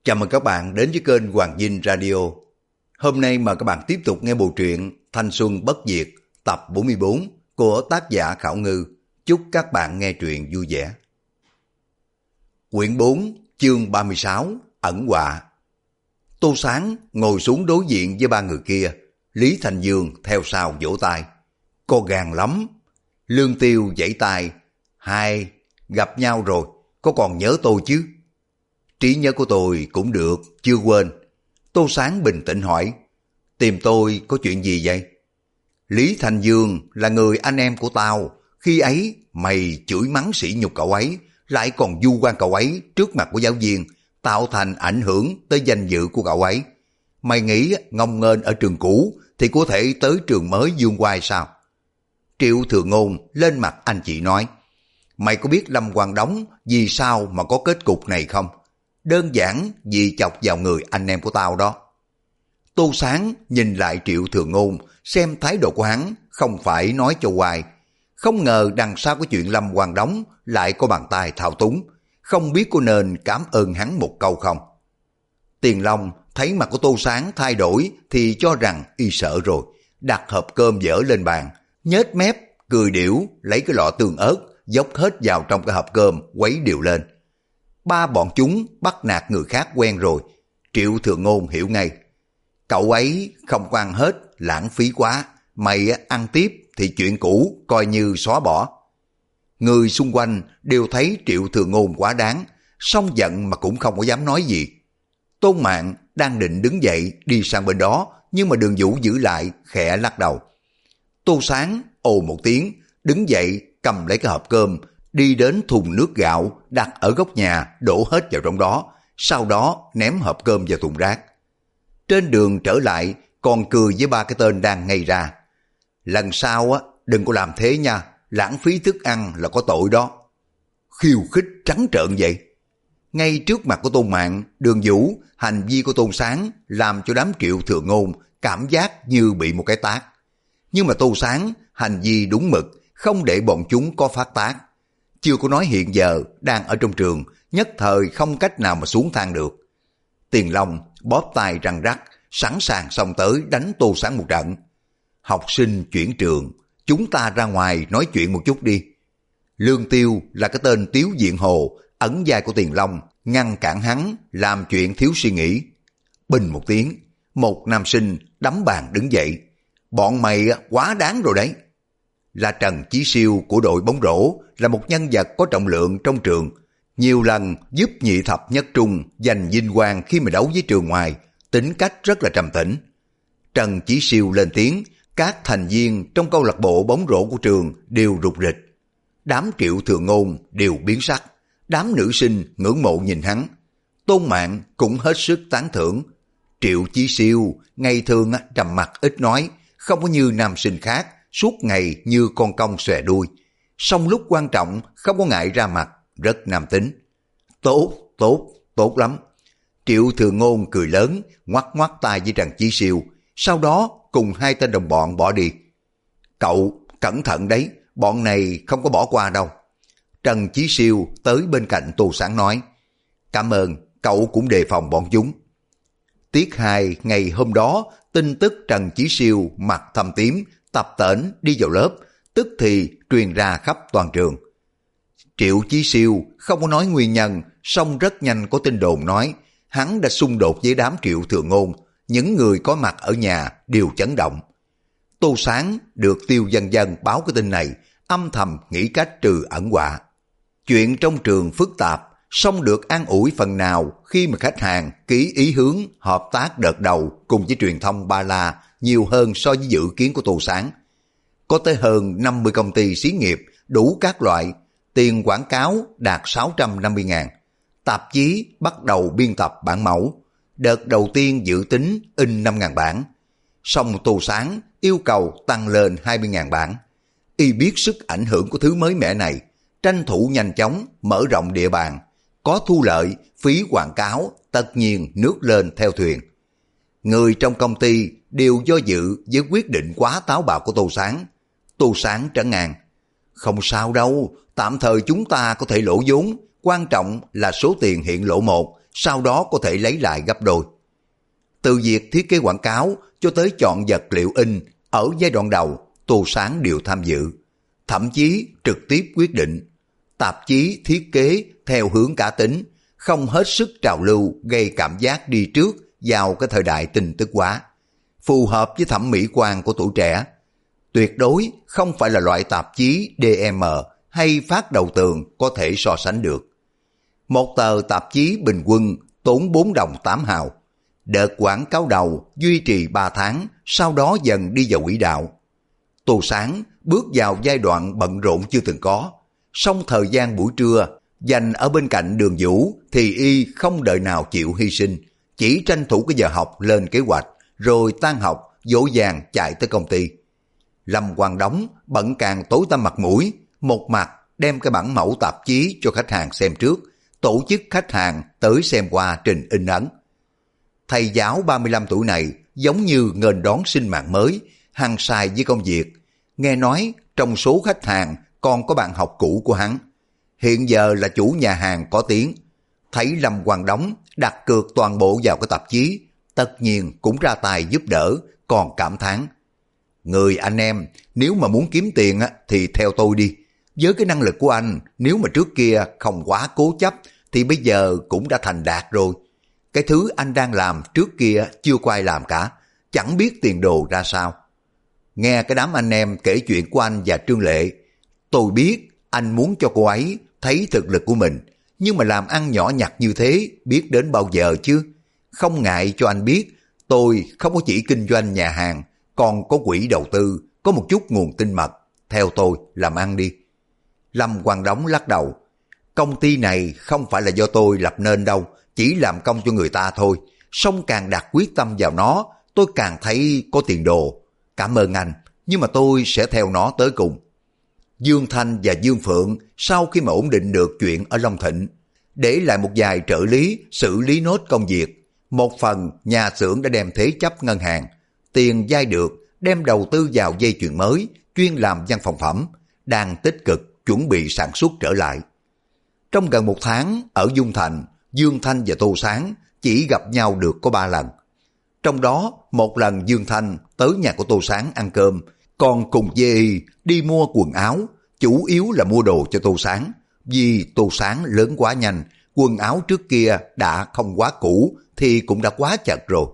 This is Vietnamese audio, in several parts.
Chào mừng các bạn đến với kênh Hoàng Dinh Radio. Hôm nay mời các bạn tiếp tục nghe bộ truyện Thanh Xuân Bất Diệt tập 44 của tác giả Khảo Ngư. Chúc các bạn nghe truyện vui vẻ. Quyển 4 chương 36 Ẩn Họa. Tô Sáng ngồi xuống đối diện với ba người kia. Lý Thành Dương theo sau vỗ tay. Có gan lắm. Lương Tiêu vẫy tay. Hai, gặp nhau rồi, có còn nhớ tôi chứ? Trí nhớ của tôi cũng được, chưa quên. Tô Sáng bình tĩnh hỏi, tìm tôi có chuyện gì vậy? Lý Thành Dương là người anh em của tao, khi ấy mày chửi mắng sỉ nhục cậu ấy, lại còn vu oan cậu ấy trước mặt của giáo viên, tạo thành ảnh hưởng tới danh dự của cậu ấy. Mày nghĩ ngông nghênh ở trường cũ thì có thể tới trường mới dương oai sao? Triệu Thừa Ngôn lên mặt anh chị nói, mày có biết Lâm Quang Đống vì sao mà có kết cục này không? Đơn giản vì chọc vào người anh em của tao đó. Tô Sáng nhìn lại Triệu Thừa Ngôn, xem thái độ của hắn không phải nói cho hoài. Không ngờ đằng sau cái chuyện Lâm Quang Đống lại có bàn tay thao túng, không biết có nên cảm ơn hắn một câu không? Tiền Long thấy mặt của Tô Sáng thay đổi thì cho rằng y sợ rồi, đặt hộp cơm dở lên bàn, nhếch mép, cười điểu, lấy cái lọ tương ớt, dốc hết vào trong cái hộp cơm, quấy đều lên. Ba bọn chúng bắt nạt người khác quen rồi, Triệu Thừa Ngôn hiểu ngay. Cậu ấy không có ăn hết, lãng phí quá, mày ăn tiếp thì chuyện cũ coi như xóa bỏ. Người xung quanh đều thấy Triệu Thừa Ngôn quá đáng, song giận mà cũng không có dám nói gì. Tôn Mạn đang định đứng dậy đi sang bên đó, nhưng mà Đường Vũ giữ lại, khẽ lắc đầu. Tô Sáng ồ một tiếng, đứng dậy cầm lấy cái hộp cơm, đi đến thùng nước gạo đặt ở góc nhà, đổ hết vào trong đó, sau đó ném hộp cơm vào thùng rác. Trên đường trở lại còn cười với ba cái tên đang ngây ra. Lần sau đừng có làm thế nha, lãng phí thức ăn là có tội đó. Khiêu khích trắng trợn vậy. Ngay trước mặt của Tôn Mạn, Đường Vũ, hành vi của Tôn Sáng làm cho đám Triệu Thừa Ngôn cảm giác như bị một cái tát. Nhưng mà Tô Sáng hành vi đúng mực, không để bọn chúng có phát tác. Chưa có nói hiện giờ đang ở trong trường, nhất thời không cách nào mà xuống thang được. Tiền Long bóp tay răng rắc, sẵn sàng xông tới đánh Tô Sáng một trận. Học sinh chuyển trường, chúng ta ra ngoài nói chuyện một chút đi. Lương Tiêu là cái tên Tiếu Diện Hồ, ẩn vai của Tiền Long, ngăn cản hắn làm chuyện thiếu suy nghĩ. Bình một tiếng, một nam sinh đấm bàn đứng dậy. Bọn mày quá đáng rồi đấy. Là Trần Chí Siêu của đội bóng rổ, là một nhân vật có trọng lượng trong trường, nhiều lần giúp Nhị Thập Nhất Trung giành vinh quang khi mà đấu với trường ngoài, tính cách rất là trầm tĩnh. Trần Chí Siêu lên tiếng, các thành viên trong câu lạc bộ bóng rổ của trường đều rụt rịch. Đám Triệu Thừa Ngôn đều biến sắc, đám nữ sinh ngưỡng mộ nhìn hắn. Tôn Mạn cũng hết sức tán thưởng. Triệu Chí Siêu ngày thường trầm mặc ít nói, không có như nam sinh khác suốt ngày như con cong xòe đuôi, song lúc quan trọng không có ngại ra mặt, rất nam tính. Tốt lắm. Triệu Thừa Ngôn cười lớn, ngoắc ngoắc tay với Trần Chí Siêu, sau đó cùng hai tên đồng bọn bỏ đi. Cậu cẩn thận đấy, bọn này không có bỏ qua đâu. Trần Chí Siêu tới bên cạnh Tô Sáng nói, cảm ơn, cậu cũng đề phòng bọn chúng. Tiết 2 ngày hôm đó, tin tức Trần Chí Siêu mặt thâm tím, tập tễnh đi vào lớp, tức thì truyền ra khắp toàn trường. Triệu Chí Siêu không có nói nguyên nhân, song rất nhanh có tin đồn nói hắn đã xung đột với đám Triệu Thừa Ngôn, những người có mặt ở nhà đều chấn động. Tô Sáng được Tiêu Dân Dân báo cái tin này, âm thầm nghĩ cách trừ ẩn họa. Chuyện trong trường phức tạp, song được an ủi phần nào khi mà khách hàng ký ý hướng hợp tác đợt đầu cùng với truyền thông Ba La nhiều hơn so với dự kiến của Tô Sáng. Có tới hơn 50 công ty xí nghiệp, đủ các loại, tiền quảng cáo đạt 650.000. Tạp chí bắt đầu biên tập bản mẫu. Đợt đầu tiên dự tính in 5.000 bản. Song Tô Sáng yêu cầu tăng lên 20.000 bản. Y biết sức ảnh hưởng của thứ mới mẻ này, tranh thủ nhanh chóng mở rộng địa bàn. Có thu lợi, phí quảng cáo, tất nhiên nước lên theo thuyền. Người trong công ty đều do dự với quyết định quá táo bạo của Tô Sáng. Tô Sáng trấn an, không sao đâu, tạm thời chúng ta có thể lỗ vốn, quan trọng là số tiền hiện lỗ một, sau đó có thể lấy lại gấp đôi. Từ việc thiết kế quảng cáo cho tới chọn vật liệu in ở giai đoạn đầu, Tô Sáng đều tham dự, thậm chí trực tiếp quyết định. Tạp chí thiết kế theo hướng cá tính, không hết sức trào lưu gây cảm giác đi trước vào cái thời đại tin tức hóa, phù hợp với thẩm mỹ quan của tuổi trẻ. Tuyệt đối không phải là loại tạp chí DM hay phát đầu tường có thể so sánh được. Một tờ tạp chí bình quân tốn 4 đồng 8 hào. Đợt quảng cáo đầu duy trì 3 tháng, sau đó dần đi vào quỹ đạo. Tô Sáng bước vào giai đoạn bận rộn chưa từng có. Song thời gian buổi trưa dành ở bên cạnh Đường Vũ thì y không đợi nào chịu hy sinh, chỉ tranh thủ cái giờ học lên kế hoạch, rồi tan học dỗ dàng chạy tới công ty. Lâm Quang Đống bận càng tối tăm mặt mũi, một mặt đem cái bản mẫu tạp chí cho khách hàng xem trước, tổ chức khách hàng tới xem qua trình in ấn. Thầy giáo 35 tuổi này giống như nghênh đón sinh mạng mới, hăng say với công việc. Nghe nói trong số khách hàng còn có bạn học cũ của hắn, hiện giờ là chủ nhà hàng có tiếng. Thấy Lâm Quang Đống đặt cược toàn bộ vào cái tạp chí, tất nhiên cũng ra tay giúp đỡ, còn cảm thán: người anh em nếu mà muốn kiếm tiền thì theo tôi đi. Với cái năng lực của anh, nếu mà trước kia không quá cố chấp thì bây giờ cũng đã thành đạt rồi. Cái thứ anh đang làm trước kia chưa có ai làm cả, chẳng biết tiền đồ ra sao. Nghe cái đám anh em kể chuyện của anh và Trương Lệ, tôi biết anh muốn cho cô ấy thấy thực lực của mình, nhưng mà làm ăn nhỏ nhặt như thế biết đến bao giờ chứ. Không ngại cho anh biết, tôi không có chỉ kinh doanh nhà hàng, còn có quỹ đầu tư, có một chút nguồn tinh mật. Theo tôi làm ăn đi. Lâm Quang Đống lắc đầu: công ty này không phải là do tôi lập nên đâu, chỉ làm công cho người ta thôi. Song càng đặt quyết tâm vào nó, tôi càng thấy có tiền đồ. Cảm ơn anh, nhưng mà tôi sẽ theo nó tới cùng. Dương Thanh và Dương Phượng sau khi mà ổn định được chuyện ở Long Thịnh, để lại một vài trợ lý xử lý nốt công việc. Một phần nhà xưởng đã đem thế chấp ngân hàng, tiền vay được đem đầu tư vào dây chuyền mới, chuyên làm văn phòng phẩm, đang tích cực chuẩn bị sản xuất trở lại. Trong gần 1 tháng ở Dung Thành, Dương Thanh và Tô Sáng chỉ gặp nhau được có 3 lần. Trong đó, một lần Dương Thanh tới nhà của Tô Sáng ăn cơm, còn cùng với đi mua quần áo, chủ yếu là mua đồ cho Tô Sáng. Vì Tô Sáng lớn quá nhanh, quần áo trước kia đã không quá cũ thì cũng đã quá chật rồi.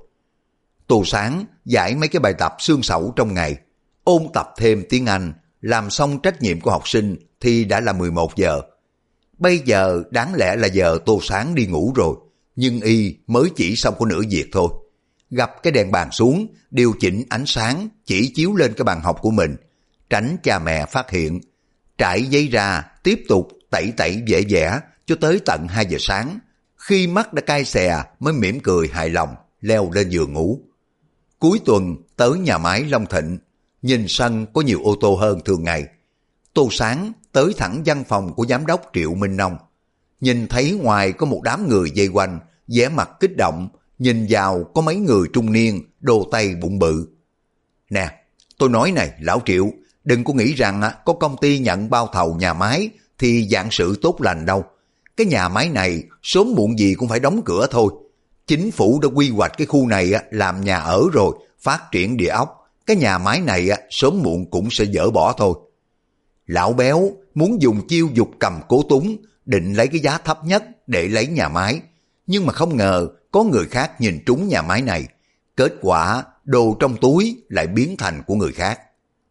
Tô Sáng giải mấy cái bài tập xương sẩu trong ngày, ôn tập thêm tiếng Anh, làm xong trách nhiệm của học sinh thì đã là 11 giờ. Bây giờ đáng lẽ là giờ Tô Sáng đi ngủ rồi, nhưng y mới chỉ xong có nửa việc thôi. Gặp cái đèn bàn xuống, điều chỉnh ánh sáng chỉ chiếu lên cái bàn học của mình, tránh cha mẹ phát hiện. Trải giấy ra, tiếp tục tẩy tẩy vẽ vẽ cho tới tận 2 giờ sáng. Khi mắt đã cay xè mới mỉm cười hài lòng, leo lên giường ngủ. Cuối tuần tới nhà máy Long Thịnh, nhìn sân có nhiều ô tô hơn thường ngày. Tô Sáng tới thẳng văn phòng của giám đốc Triệu Minh Nông. Nhìn thấy ngoài có một đám người vây quanh, vẻ mặt kích động, nhìn vào có mấy người trung niên, đồ tay bụng bự. Nè, tôi nói này lão Triệu, đừng có nghĩ rằng có công ty nhận bao thầu nhà máy thì dạng sự tốt lành đâu. Cái nhà máy này sớm muộn gì cũng phải đóng cửa thôi. Chính phủ đã quy hoạch cái khu này làm nhà ở rồi, phát triển địa ốc. Cái nhà máy này sớm muộn cũng sẽ dỡ bỏ thôi. Lão Béo muốn dùng chiêu dục cầm cố túng, định lấy cái giá thấp nhất để lấy nhà máy. Nhưng mà không ngờ có người khác nhìn trúng nhà máy này. Kết quả đồ trong túi lại biến thành của người khác.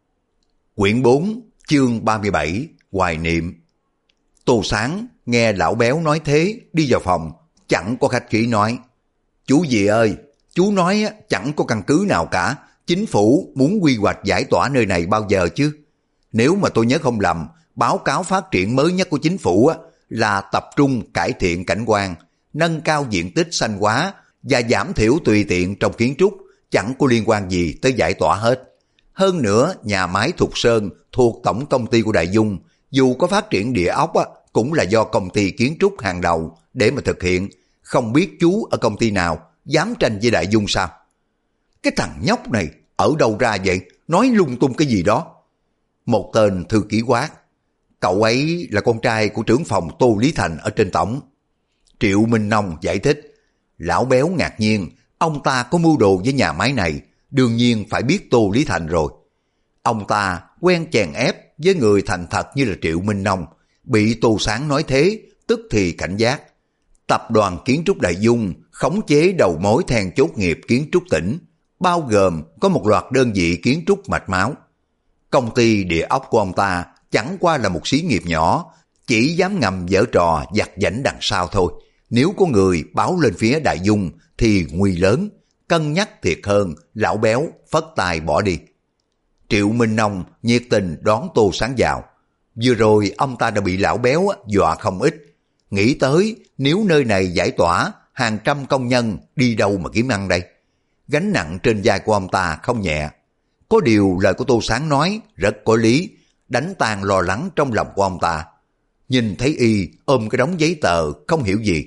Quyển 4, chương 37, Hoài Niệm. Tô Sáng nghe lão Béo nói thế, đi vào phòng, chẳng có khách khí nói: chú gì ơi, chú nói chẳng có căn cứ nào cả. Chính phủ muốn quy hoạch giải tỏa nơi này bao giờ chứ? Nếu mà tôi nhớ không lầm, báo cáo phát triển mới nhất của chính phủ là tập trung cải thiện cảnh quan, nâng cao diện tích xanh hóa và giảm thiểu tùy tiện trong kiến trúc, chẳng có liên quan gì tới giải tỏa hết. Hơn nữa, nhà máy Thục Sơn thuộc tổng công ty của Đại Dung, dù có phát triển địa ốc cũng là do công ty kiến trúc hàng đầu để mà thực hiện. Không biết chú ở công ty nào dám tranh với Đại Dung sao? Cái thằng nhóc này ở đâu ra vậy? Nói lung tung cái gì đó. Một tên thư ký quát: cậu ấy là con trai của trưởng phòng Tô Lý Thành ở trên tổng. Triệu Minh Nông giải thích. Lão Béo ngạc nhiên, ông ta có mưu đồ với nhà máy này, đương nhiên phải biết Tô Lý Thành rồi. Ông ta quen chèn ép với người thành thật như là Triệu Minh Nông, bị Tô Sáng nói thế, tức thì cảnh giác. Tập đoàn Kiến trúc Đại Dung khống chế đầu mối then chốt nghiệp kiến trúc tỉnh, bao gồm có một loạt đơn vị kiến trúc mạch máu. Công ty địa ốc của ông ta chẳng qua là một xí nghiệp nhỏ, chỉ dám ngầm giở trò giặt giảnh đằng sau thôi. Nếu có người báo lên phía Đại Dung thì nguy lớn, cân nhắc thiệt hơn. Lão Béo phất tay bỏ đi. Triệu Minh Nông nhiệt tình đón Tô Sáng vào. Vừa rồi ông ta đã bị Lão Béo dọa không ít. Nghĩ tới nếu nơi này giải tỏa, hàng trăm công nhân đi đâu mà kiếm ăn đây. Gánh nặng trên vai của ông ta không nhẹ. Có điều lời của Tô Sáng nói rất có lý, đánh tan lo lắng trong lòng của ông ta. Nhìn thấy y ôm cái đống giấy tờ không hiểu gì.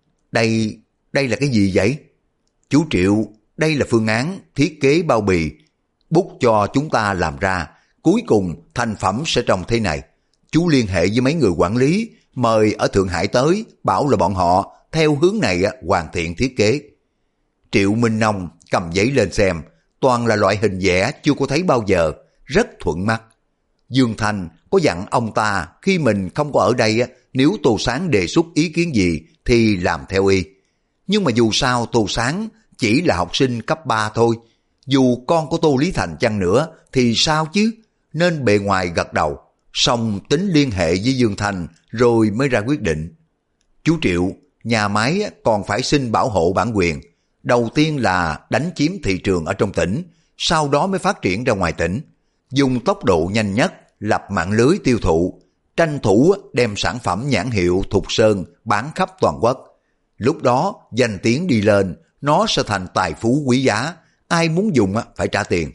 Đây là cái gì vậy? Chú Triệu, đây là phương án thiết kế bao bì, bút cho chúng ta làm ra, cuối cùng thành phẩm sẽ trông thế này. Chú liên hệ với mấy người quản lý, mời ở Thượng Hải tới, bảo là bọn họ theo hướng này hoàn thiện thiết kế. Triệu Minh Nông cầm giấy lên xem, toàn là loại hình vẽ chưa có thấy bao giờ, rất thuận mắt. Dương Thanh có dặn ông ta khi mình không có ở đây, nếu Tô Sáng đề xuất ý kiến gì thì làm theo y. Nhưng mà dù sao Tô Sáng chỉ là học sinh cấp 3 thôi, dù con của Tô Lý Thành chăng nữa thì sao chứ, nên bề ngoài gật đầu, xong tính liên hệ với Dương Thanh rồi mới ra quyết định. Chú Triệu, nhà máy còn phải xin bảo hộ bản quyền, đầu tiên là đánh chiếm thị trường ở trong tỉnh, sau đó mới phát triển ra ngoài tỉnh, dùng tốc độ nhanh nhất lập mạng lưới tiêu thụ, tranh thủ đem sản phẩm nhãn hiệu Thục Sơn bán khắp toàn quốc. Lúc đó danh tiếng đi lên, nó sẽ thành tài phú quý giá, ai muốn dùng phải trả tiền.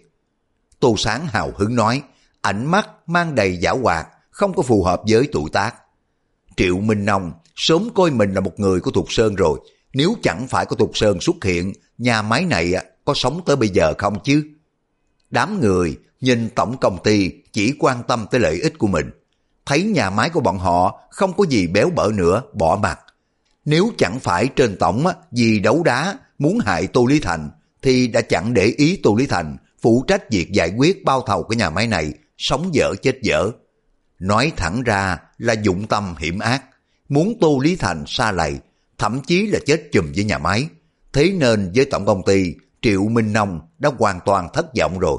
Tô Sáng hào hứng nói, ánh mắt mang đầy giảo hoạt, không có phù hợp với tuổi tác. Triệu Minh Nông sớm coi mình là một người của Thục Sơn rồi, nếu chẳng phải có Thục Sơn xuất hiện, nhà máy này có sống tới bây giờ không chứ? Đám người nhìn tổng công ty chỉ quan tâm tới lợi ích của mình, thấy nhà máy của bọn họ không có gì béo bở nữa, bỏ mặt. Nếu chẳng phải trên tổng vì đấu đá muốn hại Tô Lý Thành, thì đã chẳng để ý Tô Lý Thành phụ trách việc giải quyết bao thầu của nhà máy này, sống dở chết dở. Nói thẳng ra là dụng tâm hiểm ác, muốn Tô Lý Thành sa lầy, thậm chí là chết chùm với nhà máy. Thế nên với tổng công ty, Triệu Minh Nông đã hoàn toàn thất vọng rồi.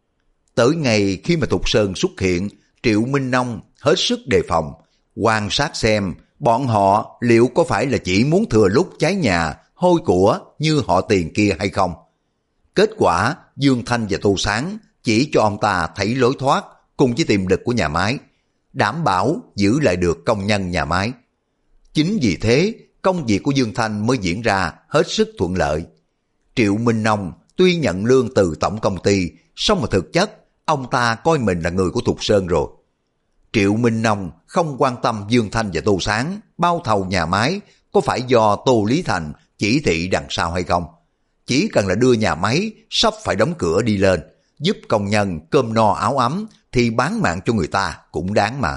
Tới ngày khi mà Thục Sơn xuất hiện, Triệu Minh Nông hết sức đề phòng, quan sát xem bọn họ liệu có phải là chỉ muốn thừa lúc cháy nhà, hôi của như họ Tiền kia hay không. Kết quả Dương Thanh và Tô Sáng chỉ cho ông ta thấy lối thoát cùng với tiềm lực của nhà máy, đảm bảo giữ lại được công nhân nhà máy. Chính vì thế, công việc của Dương Thanh mới diễn ra hết sức thuận lợi. Triệu Minh Nông tuy nhận lương từ tổng công ty, song mà thực chất ông ta coi mình là người của Thục Sơn rồi. Triệu Minh Nông không quan tâm Dương Thanh và Tô Sáng bao thầu nhà máy có phải do Tô Lý Thành chỉ thị đằng sau hay không. Chỉ cần là đưa nhà máy sắp phải đóng cửa đi lên, giúp công nhân cơm no áo ấm thì bán mạng cho người ta cũng đáng mà.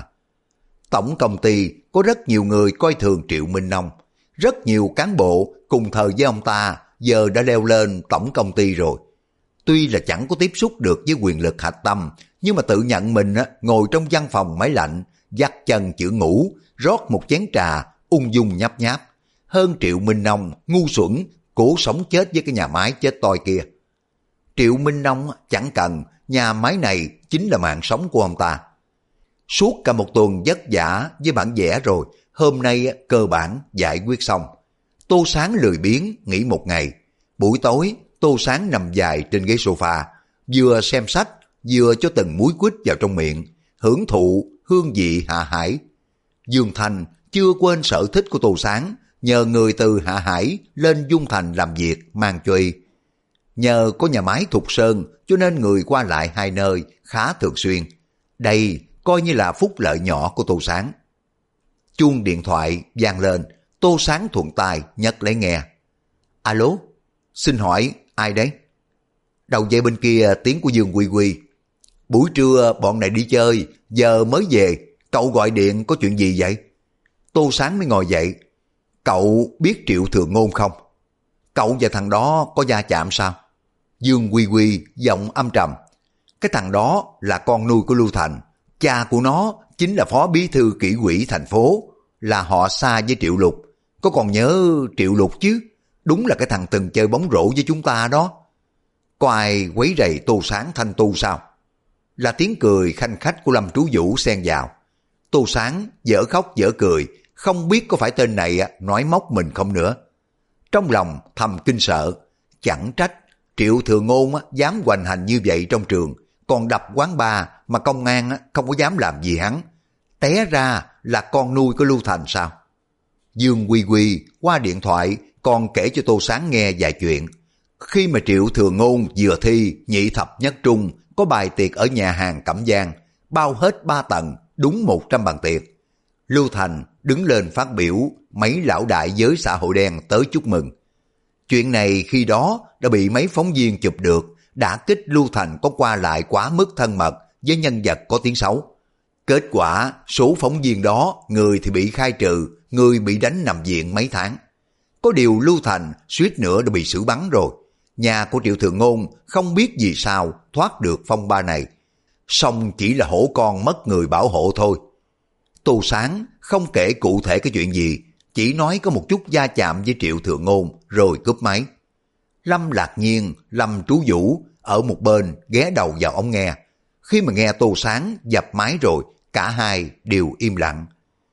Tổng công ty có rất nhiều người coi thường Triệu Minh Nông, rất nhiều cán bộ cùng thời với ông ta giờ đã leo lên tổng công ty rồi. Tuy là chẳng có tiếp xúc được với quyền lực hạch tâm, nhưng mà tự nhận mình ngồi trong văn phòng máy lạnh, dắt chân chữ ngủ, rót một chén trà, ung dung nhấp nháp. Hơn Triệu Minh Nông ngu xuẩn, cố sống chết với cái nhà máy chết toi kia. Triệu Minh Nông chẳng cần, nhà máy này chính là mạng sống của ông ta. Suốt cả một tuần vất vả với bản vẽ rồi, hôm nay cơ bản giải quyết xong. Tô Sáng lười biếng nghỉ một ngày. Buổi tối Tô Sáng nằm dài trên ghế sofa, vừa xem sách vừa cho từng muối quýt vào trong miệng, hưởng thụ hương vị Hạ Hải. Dương Thành chưa quên sở thích của Tô Sáng, nhờ người từ Hạ Hải lên Dung Thành làm việc mang cho y. Nhờ có nhà máy Thục Sơn cho nên người qua lại hai nơi khá thường xuyên. Đây coi như là phúc lợi nhỏ của Tô Sáng. Chuông điện thoại vang lên, Tô Sáng thuận tay nhấc lấy nghe. Alo, xin hỏi ai đấy? Đầu dây bên kia tiếng của Dương Quy Quy. Buổi trưa bọn này đi chơi, giờ mới về, cậu gọi điện có chuyện gì vậy? Tô Sáng mới ngồi dậy. Cậu biết Triệu Thừa Ngôn không? Cậu và thằng đó có va chạm sao? Dương Quy Quy giọng âm trầm. Cái thằng đó là con nuôi của Lưu Thành. Cha của nó chính là phó bí thư kỷ ủy thành phố, là họ xa với Triệu Lục. Có còn nhớ Triệu Lục chứ? Đúng là cái thằng từng chơi bóng rổ với chúng ta đó. Có ai quấy rầy Tô Sáng Thanh tu sao? Là tiếng cười khanh khách của Lâm Trú Vũ xen vào. Tô Sáng dở khóc dở cười, không biết có phải tên này nói móc mình không nữa. Trong lòng thầm kinh sợ, chẳng trách Triệu Thừa Ngôn dám hoành hành như vậy trong trường, còn đập quán bar mà công an không có dám làm gì hắn. Té ra là con nuôi của Lưu Thành sao? Dương Quy Quy qua điện thoại còn kể cho Tô Sáng nghe vài chuyện. Khi mà Triệu Thừa Ngôn vừa thi nhị thập nhất trung, có bài tiệc ở nhà hàng Cẩm Giang, bao hết 3 tầng, đúng 100 bàn tiệc. Lưu Thành đứng lên phát biểu, mấy lão đại giới xã hội đen tới chúc mừng. Chuyện này khi đó đã bị mấy phóng viên chụp được, đã kích Lưu Thành có qua lại quá mức thân mật với nhân vật có tiếng xấu. Kết quả số phóng viên đó, người thì bị khai trừ, người bị đánh nằm viện mấy tháng. Có điều Lưu Thành suýt nữa đã bị xử bắn rồi. Nhà của Triệu Thừa Ngôn không biết vì sao thoát được phong ba này. Song chỉ là hổ con mất người bảo hộ thôi. Tô Sáng không kể cụ thể cái chuyện gì, chỉ nói có một chút va chạm với Triệu Thừa Ngôn rồi cúp máy. Lâm Lạc Nhiên, Lâm Trú Vũ ở một bên ghé đầu vào ống nghe. Khi mà nghe Tô Sáng dập máy rồi, cả hai đều im lặng.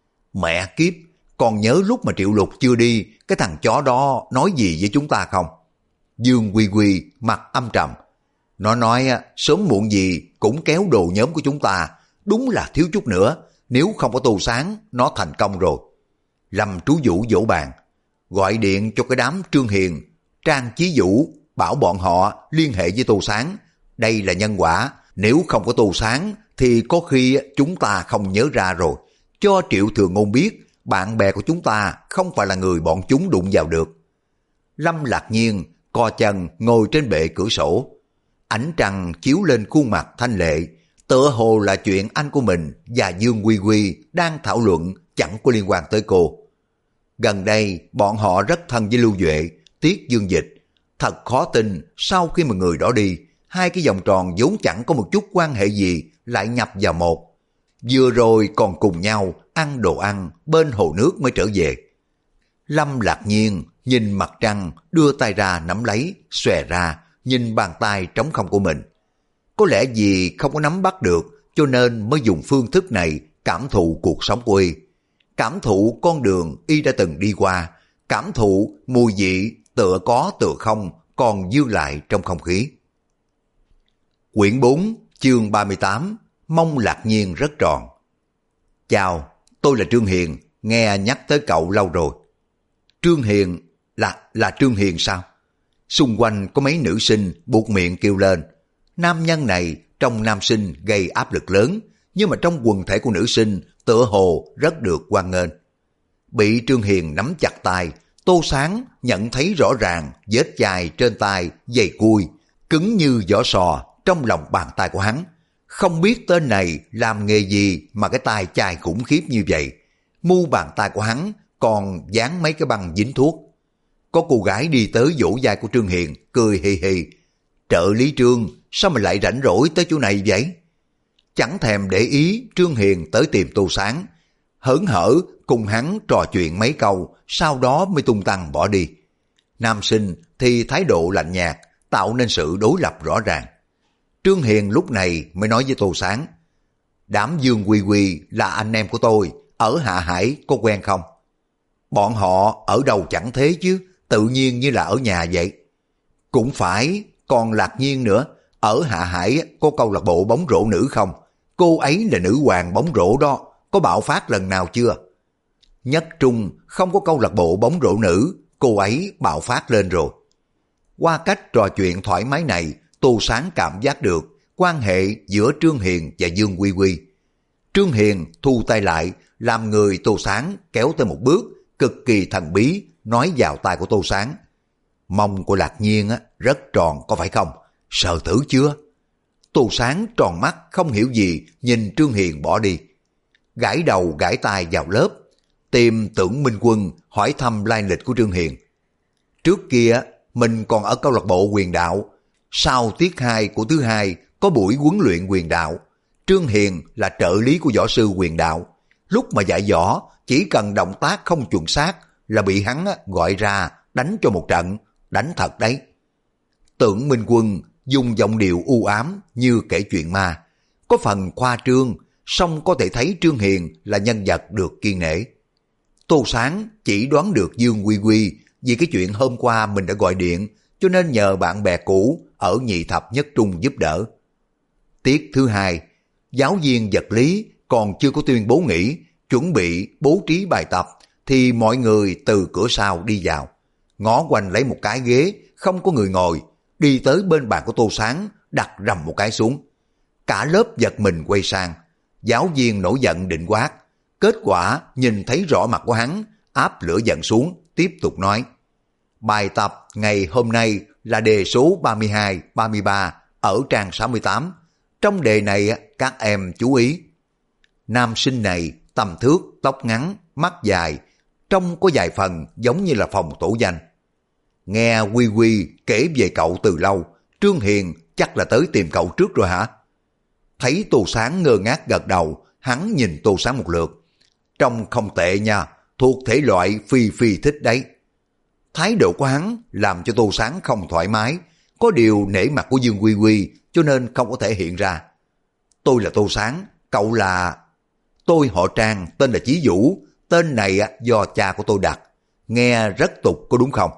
Mẹ kiếp, còn nhớ lúc mà Triệu Lục chưa đi, cái thằng chó đó nói gì với chúng ta không? Dương Quy Quy mặt âm trầm. Nó nói sớm muộn gì cũng kéo đồ nhóm của chúng ta, đúng là thiếu chút nữa, nếu không có Tô Sáng, nó thành công rồi. Lâm Trú Vũ vỗ bàn, gọi điện cho cái đám Trương Hiền, Trang Chí Vũ, bảo bọn họ liên hệ với Tô Sáng. Đây là nhân quả, nếu không có Tô Sáng thì có khi chúng ta không nhớ ra rồi. Cho Triệu Thừa Ngôn biết, bạn bè của chúng ta không phải là người bọn chúng đụng vào được. Lâm Lạc Nhiên co chân ngồi trên bệ cửa sổ. Ánh trăng chiếu lên khuôn mặt thanh lệ, tựa hồ là chuyện anh của mình và Dương Quy Quy đang thảo luận chẳng có liên quan tới cô. Gần đây bọn họ rất thân với Lưu Duệ, Tiết Dương Dịch. Thật khó tin sau khi mà người đó đi, hai cái vòng tròn vốn chẳng có một chút quan hệ gì lại nhập vào một. Vừa rồi còn cùng nhau ăn đồ ăn bên hồ nước mới trở về. Lâm Lạc Nhiên nhìn mặt trăng, đưa tay ra nắm lấy, xòe ra, nhìn bàn tay trống không của mình. Có lẽ vì không có nắm bắt được, cho nên mới dùng phương thức này cảm thụ cuộc sống của y. Cảm thụ con đường y đã từng đi qua, cảm thụ mùi vị tựa có tựa không còn dư lại trong không khí. Quyển 4, chương 38, mong Lạc Nhiên rất tròn. Chào, tôi là Trương Hiền, nghe nhắc tới cậu lâu rồi. Trương Hiền, là Trương Hiền sao? Xung quanh có mấy nữ sinh buột miệng kêu lên. Nam nhân này trong nam sinh gây áp lực lớn, nhưng mà trong quần thể của nữ sinh tựa hồ rất được hoan nghênh. Bị Trương Hiền nắm chặt tay, Tô Sáng nhận thấy rõ ràng vết chai trên tay dày cui, cứng như vỏ sò trong lòng bàn tay của hắn. Không biết tên này làm nghề gì mà cái tay chai khủng khiếp như vậy. Mu bàn tay của hắn còn dán mấy cái băng dính thuốc. Có cô gái đi tới vỗ vai của Trương Hiền, cười hì hì. Trợ lý Trương, sao mà lại rảnh rỗi tới chỗ này vậy? Chẳng thèm để ý Trương Hiền tới tìm Tô Sáng. Hớn hở cùng hắn trò chuyện mấy câu, sau đó mới tung tăng bỏ đi. Nam sinh thì thái độ lạnh nhạt, tạo nên sự đối lập rõ ràng. Trương Hiền lúc này mới nói với Tô Sáng. Đám Dương Quy Quy là anh em của tôi, ở Hạ Hải có quen không? Bọn họ ở đâu chẳng thế chứ, tự nhiên như là ở nhà vậy. Cũng phải, còn Lạc Nhiên nữa, ở Hạ Hải có câu lạc bộ bóng rổ nữ không? Cô ấy là nữ hoàng bóng rổ đó, có bạo phát lần nào chưa? Nhất Trung không có câu lạc bộ bóng rổ nữ, cô ấy bạo phát lên rồi. Qua cách trò chuyện thoải mái này, Tô Sáng cảm giác được quan hệ giữa Trương Hiền và Dương Quy Quy. Trương Hiền thu tay lại, làm người Tô Sáng kéo tới một bước, cực kỳ thần bí, nói vào tai của Tô Sáng. Mông của Lạc Nhiên rất tròn có phải không? Sờ thử chưa? Tô Sáng tròn mắt không hiểu gì, nhìn Trương Hiền bỏ đi. Gãi đầu gãi tai vào lớp. tìm Tưởng Minh Quân hỏi thăm lai lịch của Trương Hiền. Trước kia mình còn ở câu lạc bộ quyền đạo, sau tiết 2 của thứ hai có buổi huấn luyện quyền đạo. Trương Hiền là trợ lý của võ sư quyền đạo. Lúc mà dạy võ, chỉ cần động tác không chuẩn xác là bị hắn gọi ra đánh cho một trận, đánh thật đấy. Tưởng Minh Quân dùng giọng điệu u ám như kể chuyện ma, có phần khoa trương, song có thể thấy Trương Hiền là nhân vật được kiêng nể. Tô Sáng chỉ đoán được Dương Quy Quy vì cái chuyện hôm qua mình đã gọi điện, cho nên nhờ bạn bè cũ ở nhị thập nhất trung giúp đỡ. Tiết thứ hai, giáo viên vật lý còn chưa có tuyên bố nghỉ, chuẩn bị bố trí bài tập, thì mọi người từ cửa sau đi vào. Ngó quanh lấy một cái ghế, không có người ngồi, đi tới bên bàn của Tô Sáng, đặt rầm một cái xuống. Cả lớp giật mình quay sang, giáo viên nổi giận định quát. Kết quả nhìn thấy rõ mặt của hắn, áp lửa giận xuống, tiếp tục nói. Bài tập ngày hôm nay là đề số 32, 33 ở trang 68. Trong đề này các em chú ý. Nam sinh này tầm thước, tóc ngắn, mắt dài, trông có vài phần giống như là phòng tổ danh. Nghe Quy Quy kể về cậu từ lâu, Trương Hiền chắc là tới tìm cậu trước rồi hả? Thấy Tô Sáng ngơ ngác gật đầu, hắn nhìn Tô Sáng một lượt. Trông không tệ nha, thuộc thể loại Phi Phi thích đấy. Thái độ của hắn làm cho Tô Sáng không thoải mái, có điều nể mặt của Dương Quy Quy cho nên không có thể hiện ra. Tôi là Tô Sáng, cậu là... Tôi họ Trang, tên là Chí Vũ, tên này do cha của tôi đặt. Nghe rất tục có đúng không?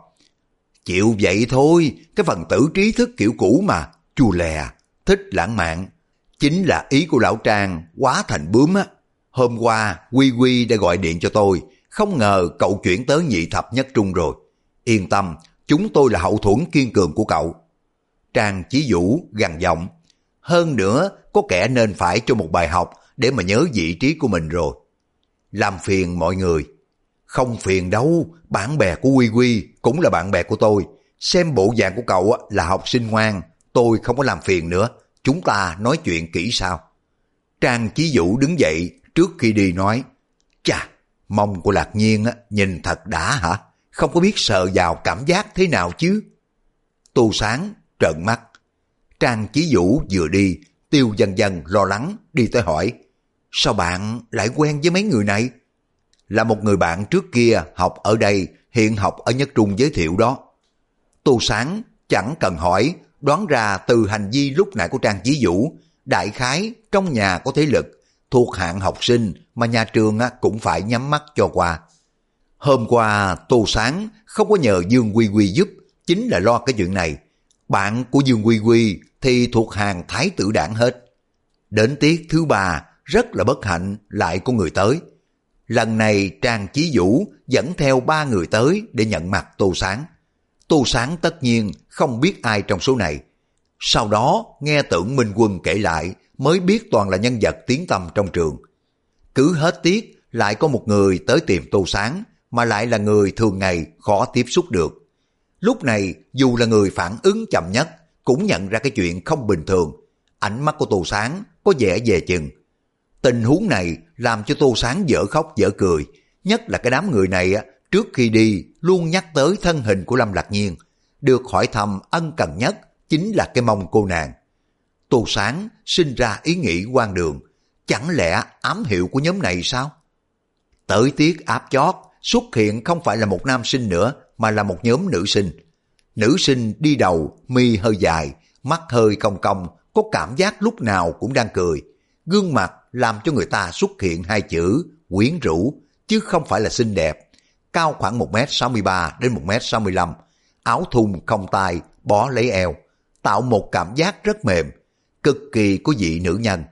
Chịu vậy thôi, cái phần tử trí thức kiểu cũ mà, chua lè, thích lãng mạn. Chính là ý của lão Trang, quá thành bướm á. Hôm qua, Quy Quy đã gọi điện cho tôi, không ngờ cậu chuyển tới nhị thập nhất trung rồi. Yên tâm, chúng tôi là hậu thuẫn kiên cường của cậu. Trang Chí Vũ gằn giọng. Hơn nữa, có kẻ nên phải cho một bài học để mà nhớ vị trí của mình rồi. Làm phiền mọi người. Không phiền đâu, bạn bè của Quy Quy cũng là bạn bè của tôi. Xem bộ dạng của cậu là học sinh ngoan, tôi không có làm phiền nữa. Chúng ta nói chuyện kỹ sao? Trang Chí Vũ đứng dậy trước khi đi nói. Chà, mông của Lạc Nhiên nhìn thật đã hả? Không có biết sờ vào cảm giác thế nào chứ? Tô Sáng trợn mắt. Trang Chí Vũ vừa đi, Tiêu Dần Dần lo lắng đi tới hỏi. Sao bạn lại quen với mấy người này? Là một người bạn trước kia học ở đây, hiện học ở Nhất Trung giới thiệu đó. Tô Sáng chẳng cần hỏi, đoán ra từ hành vi lúc nãy của Trang Chí Vũ, đại khái trong nhà có thế lực, thuộc hạng học sinh mà nhà trường cũng phải nhắm mắt cho qua. Hôm qua Tô Sáng không có nhờ Dương Quy Quy giúp, chính là lo cái chuyện này. Bạn của Dương Quy Quy thì thuộc hàng thái tử đảng hết. Đến tiết thứ ba, rất là bất hạnh lại có người tới. Lần này Trang Chí Vũ dẫn theo 3 người tới để nhận mặt Tô Sáng. Tô Sáng tất nhiên không biết ai trong số này. Sau đó nghe Tưởng Minh Quân kể lại mới biết toàn là nhân vật tiếng tăm trong trường. Cứ hết tiết lại có một người tới tìm Tô Sáng, mà lại là người thường ngày khó tiếp xúc được. Lúc này dù là người phản ứng chậm nhất cũng nhận ra cái chuyện không bình thường. Ánh mắt của Tô Sáng có vẻ dè chừng. Tình huống này làm cho Tô Sáng dở khóc dở cười, nhất là cái đám người này trước khi đi luôn nhắc tới thân hình của Lâm Lạc Nhiên, được hỏi thăm ân cần nhất chính là cái mông cô nàng. Tô Sáng sinh ra ý nghĩ hoang đường, chẳng lẽ ám hiệu của nhóm này sao? Tới tiết áp chót xuất hiện không phải là một nam sinh nữa mà là một nhóm nữ sinh. Nữ sinh đi đầu, mi hơi dài, mắt hơi cong cong, có cảm giác lúc nào cũng đang cười. Gương mặt làm cho người ta xuất hiện 2 chữ quyến rũ, chứ không phải là xinh đẹp. Cao khoảng 1m63 đến 1m65, áo thun không tay, bó lấy eo, tạo một cảm giác rất mềm, cực kỳ có vị nữ nhân.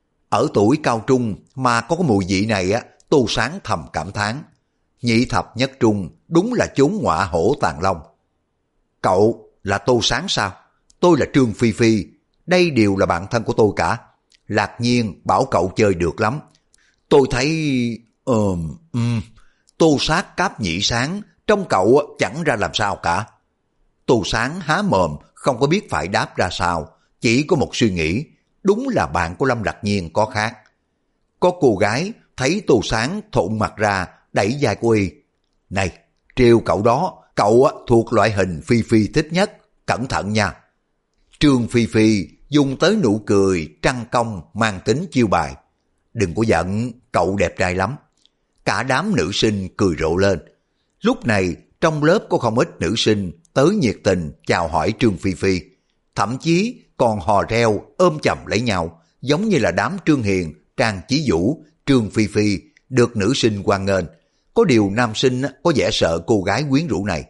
Ở tuổi cao trung mà có cái mùi vị này Tô Sáng thầm cảm thán. Nhị thập nhất trung đúng là chốn ngọa hổ tàng long. Cậu là Tô Sáng sao? Tôi là Trương Phi Phi, đây đều là bạn thân của tôi cả. Lạc Nhiên bảo cậu chơi được lắm. Tôi thấy... Tô Sát cáp nhĩ sáng, trong cậu chẳng ra làm sao cả. Tô Sáng há mồm, không có biết phải đáp ra sao, chỉ có một suy nghĩ, đúng là bạn của Lâm Lạc Nhiên có khác. Có cô gái thấy Tô Sáng thộn mặt ra, đẩy vai của y. Này, trêu cậu đó, cậu thuộc loại hình Phi Phi thích nhất, cẩn thận nha. Trương Phi Phi dùng tới nụ cười trăng cong mang tính chiêu bài. Đừng có giận, cậu đẹp trai lắm. Cả đám nữ sinh cười rộ lên. Lúc này trong lớp có không ít nữ sinh tới nhiệt tình chào hỏi Trương Phi Phi. Thậm chí còn hò reo ôm chầm lấy nhau, giống như là đám Trương Hiền, Trang Chí Vũ, Trương Phi Phi được nữ sinh hoan nghênh. Có điều nam sinh có vẻ sợ cô gái quyến rũ này.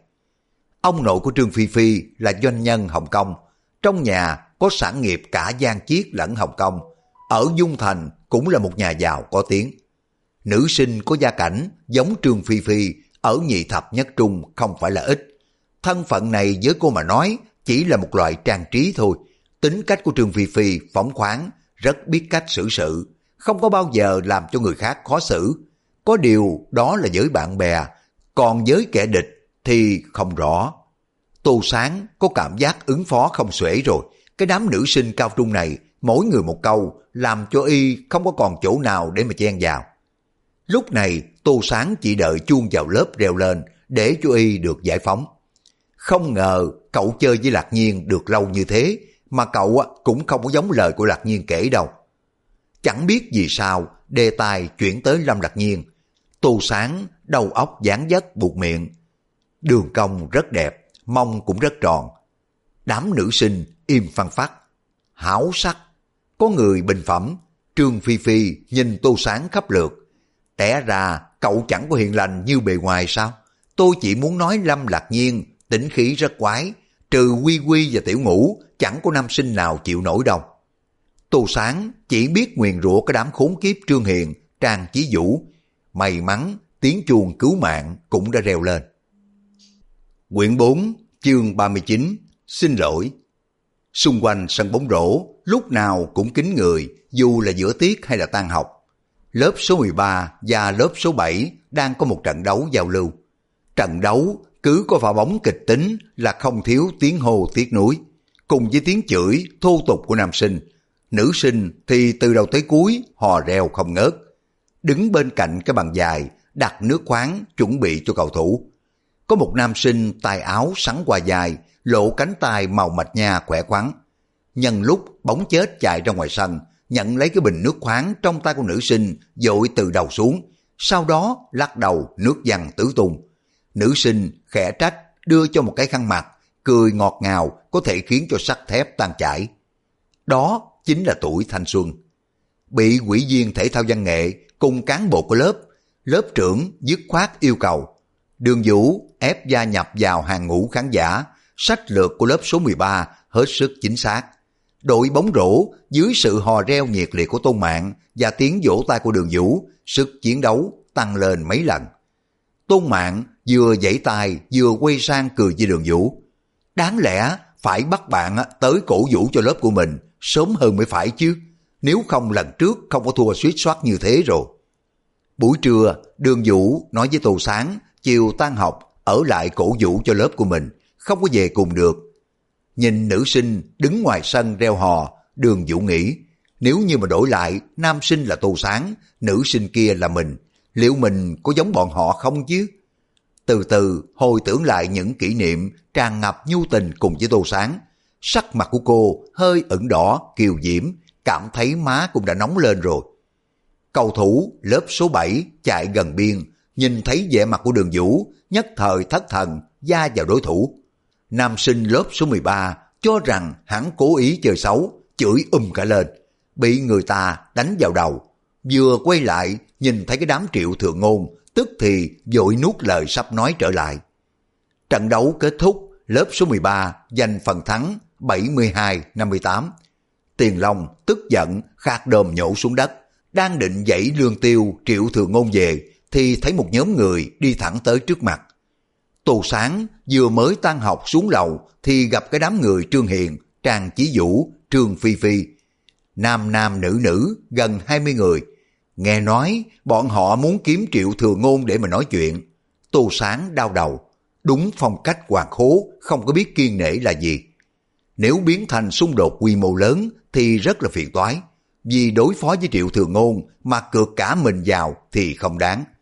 Ông nội của Trương Phi Phi là doanh nhân Hồng Kông. Trong nhà có sản nghiệp cả Giang Chiết lẫn Hồng Kông. Ở Dung Thành cũng là một nhà giàu có tiếng. Nữ sinh có gia cảnh giống Trương Phi Phi ở nhị thập nhất trung không phải là ít. Thân phận này với cô mà nói chỉ là một loại trang trí thôi. Tính cách của Trương Phi Phi phóng khoáng, rất biết cách xử sự, không có bao giờ làm cho người khác khó xử. Có điều đó là với bạn bè, còn với kẻ địch thì không rõ. Tô Sáng có cảm giác ứng phó không xuể rồi. Cái đám nữ sinh cao trung này mỗi người một câu làm cho y không có còn chỗ nào để mà chen vào. Lúc này Tô Sáng chỉ đợi chuông vào lớp reo lên để cho y được giải phóng. Không ngờ cậu chơi với Lạc Nhiên được lâu như thế mà cậu cũng không có giống lời của Lạc Nhiên kể đâu. Chẳng biết vì sao đề tài chuyển tới Lâm Lạc Nhiên. Tô Sáng đầu óc dáng dấp buột miệng. Đường cong rất đẹp, mông cũng rất tròn. Đám nữ sinh im phăng phắc. Hảo sắc. Có người bình phẩm. Trương Phi Phi nhìn Tô Sáng khắp lượt. Té ra cậu chẳng có hiền lành như bề ngoài sao? Tôi chỉ muốn nói Lâm Lạc Nhiên tính khí rất quái, trừ Quy Quy và Tiểu Ngũ chẳng có nam sinh nào chịu nổi đâu. Tô Sáng chỉ biết nguyền rủa cái đám khốn kiếp Trương Hiền, Trang Chí Vũ. May mắn tiếng chuông cứu mạng cũng đã reo lên. Quyển 4 chương 39 Xin lỗi. Xung quanh sân bóng rổ lúc nào cũng kín người, dù là giữa tiết hay là tan học. Lớp số 13 và lớp số 7 đang có một trận đấu giao lưu. Trận đấu cứ có pha bóng kịch tính là không thiếu tiếng hô tiếc nuối, cùng với tiếng chửi thô tục của nam sinh. Nữ sinh thì từ đầu tới cuối hò reo không ngớt. Đứng bên cạnh cái bàn dài đặt nước khoáng chuẩn bị cho cầu thủ. Có một nam sinh tay áo sắn qua dài, lộ cánh tay màu mạch nha khỏe khoắn. Nhân lúc bóng chết chạy ra ngoài sân, nhận lấy cái bình nước khoáng trong tay của nữ sinh, dội từ đầu xuống, sau đó lắc đầu nước văng tứ tung. Nữ sinh khẽ trách đưa cho một cái khăn mặt, cười ngọt ngào có thể khiến cho sắt thép tan chảy. Đó chính là tuổi thanh xuân. Bị ủy viên thể thao văn nghệ cùng cán bộ của lớp trưởng dứt khoát yêu cầu. Đường Vũ ép gia nhập vào hàng ngũ khán giả, sách lược của lớp số 13 hết sức chính xác. Đội bóng rổ dưới sự hò reo nhiệt liệt của Tôn Mạn và tiếng vỗ tay của Đường Vũ, sức chiến đấu tăng lên mấy lần. Tôn Mạn vừa giãy tay vừa quay sang cười với Đường Vũ. Đáng lẽ phải bắt bạn tới cổ vũ cho lớp của mình sớm hơn mới phải chứ, nếu không lần trước không có thua suýt soát như thế rồi. Buổi trưa, Đường Vũ nói với Tô Sáng chiều tan học ở lại cổ vũ cho lớp của mình, không có về cùng được. Nhìn nữ sinh đứng ngoài sân reo hò, Đường Vũ nghĩ, nếu như mà đổi lại nam sinh là Tô Sáng, nữ sinh kia là mình, liệu mình có giống bọn họ không chứ? Từ từ hồi tưởng lại những kỷ niệm tràn ngập nhu tình cùng với Tô Sáng. Sắc mặt của cô hơi ửng đỏ, kiều diễm, cảm thấy má cũng đã nóng lên rồi. Cầu thủ lớp số 7 chạy gần biên, nhìn thấy vẻ mặt của Đường Vũ, nhất thời thất thần, gia vào đối thủ. Nam sinh lớp số 13 cho rằng hắn cố ý chơi xấu, chửi cả lên, bị người ta đánh vào đầu. Vừa quay lại, nhìn thấy cái đám Triệu Thượng Ngôn, tức thì vội nuốt lời sắp nói trở lại. Trận đấu kết thúc, lớp số 13 giành phần thắng 72-58. Tiền Long tức giận khạc đờm nhổ xuống đất, đang định dãy lương tiêu Triệu Thượng Ngôn về, thì thấy một nhóm người đi thẳng tới trước mặt. Tô Sáng vừa mới tan học xuống lầu thì gặp cái đám người Trương Hiền, Trang Chí Vũ, Trương Phi Phi. Nam nam nữ nữ gần 20 người. Nghe nói bọn họ muốn kiếm Triệu Thừa Ngôn để mà nói chuyện. Tô Sáng đau đầu. Đúng phong cách hoàng khố, không có biết kiêng nể là gì. Nếu biến thành xung đột quy mô lớn thì rất là phiền toái. Vì đối phó với Triệu Thừa Ngôn mà cược cả mình vào thì không đáng.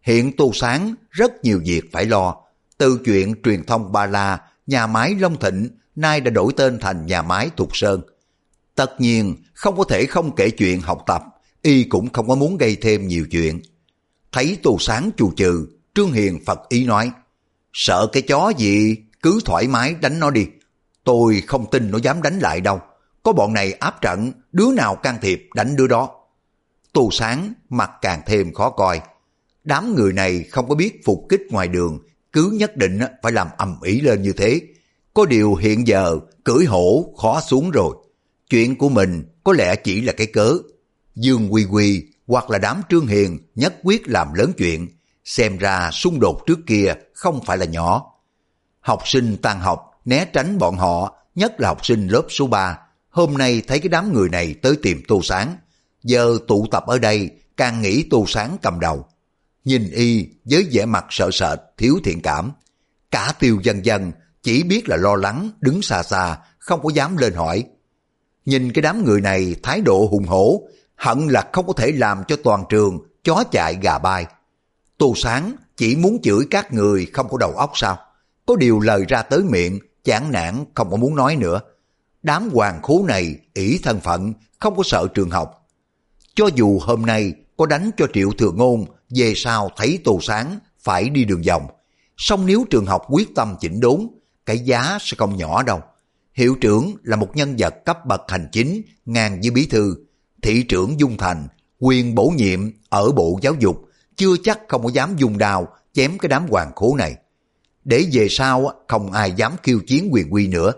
Hiện Tô Sáng rất nhiều việc phải lo, từ chuyện truyền thông Ba La, nhà máy Long Thịnh nay đã đổi tên thành nhà máy Thục Sơn. Tất nhiên không có thể không kể chuyện học tập, y cũng không có muốn gây thêm nhiều chuyện. Thấy Tô Sáng chù chừ, Trương Hiền Phật ý nói, sợ cái chó gì, cứ thoải mái đánh nó đi. Tôi không tin nó dám đánh lại đâu, có bọn này áp trận, đứa nào can thiệp đánh đứa đó. Tô Sáng mặt càng thêm khó coi. Đám người này không có biết phục kích ngoài đường, cứ nhất định phải làm ầm ĩ lên như thế. Có điều hiện giờ cưỡi hổ khó xuống rồi. Chuyện của mình có lẽ chỉ là cái cớ. Dương Quy Quy hoặc là đám Trương Hiền nhất quyết làm lớn chuyện. Xem ra xung đột trước kia không phải là nhỏ. Học sinh tan học né tránh bọn họ, nhất là học sinh lớp số 3. Hôm nay thấy cái đám người này tới tìm Tô Sáng. Giờ tụ tập ở đây càng nghĩ Tô Sáng cầm đầu. Nhìn y với vẻ mặt sợ sệt, thiếu thiện cảm. Cả Tiêu Dân Dân chỉ biết là lo lắng, đứng xa xa, không có dám lên hỏi. Nhìn cái đám người này thái độ hùng hổ, hận là không có thể làm cho toàn trường chó chạy gà bay. Tô Sáng chỉ muốn chửi các người không có đầu óc sao? Có điều lời ra tới miệng, chán nản không có muốn nói nữa. Đám hoàng khố này ỷ thân phận, không có sợ trường học. Cho dù hôm nay có đánh cho Triệu Thừa Ngôn, về sau thấy Tô Sáng phải đi đường vòng. Song nếu trường học quyết tâm chỉnh đốn, cái giá sẽ không nhỏ đâu. Hiệu trưởng là một nhân vật cấp bậc hành chính ngang với bí thư. Thị trưởng Dung Thành, quyền bổ nhiệm ở Bộ Giáo dục, chưa chắc không có dám dùng đao chém cái đám hoàng khố này. Để về sau không ai dám khiêu chiến quyền quy nữa.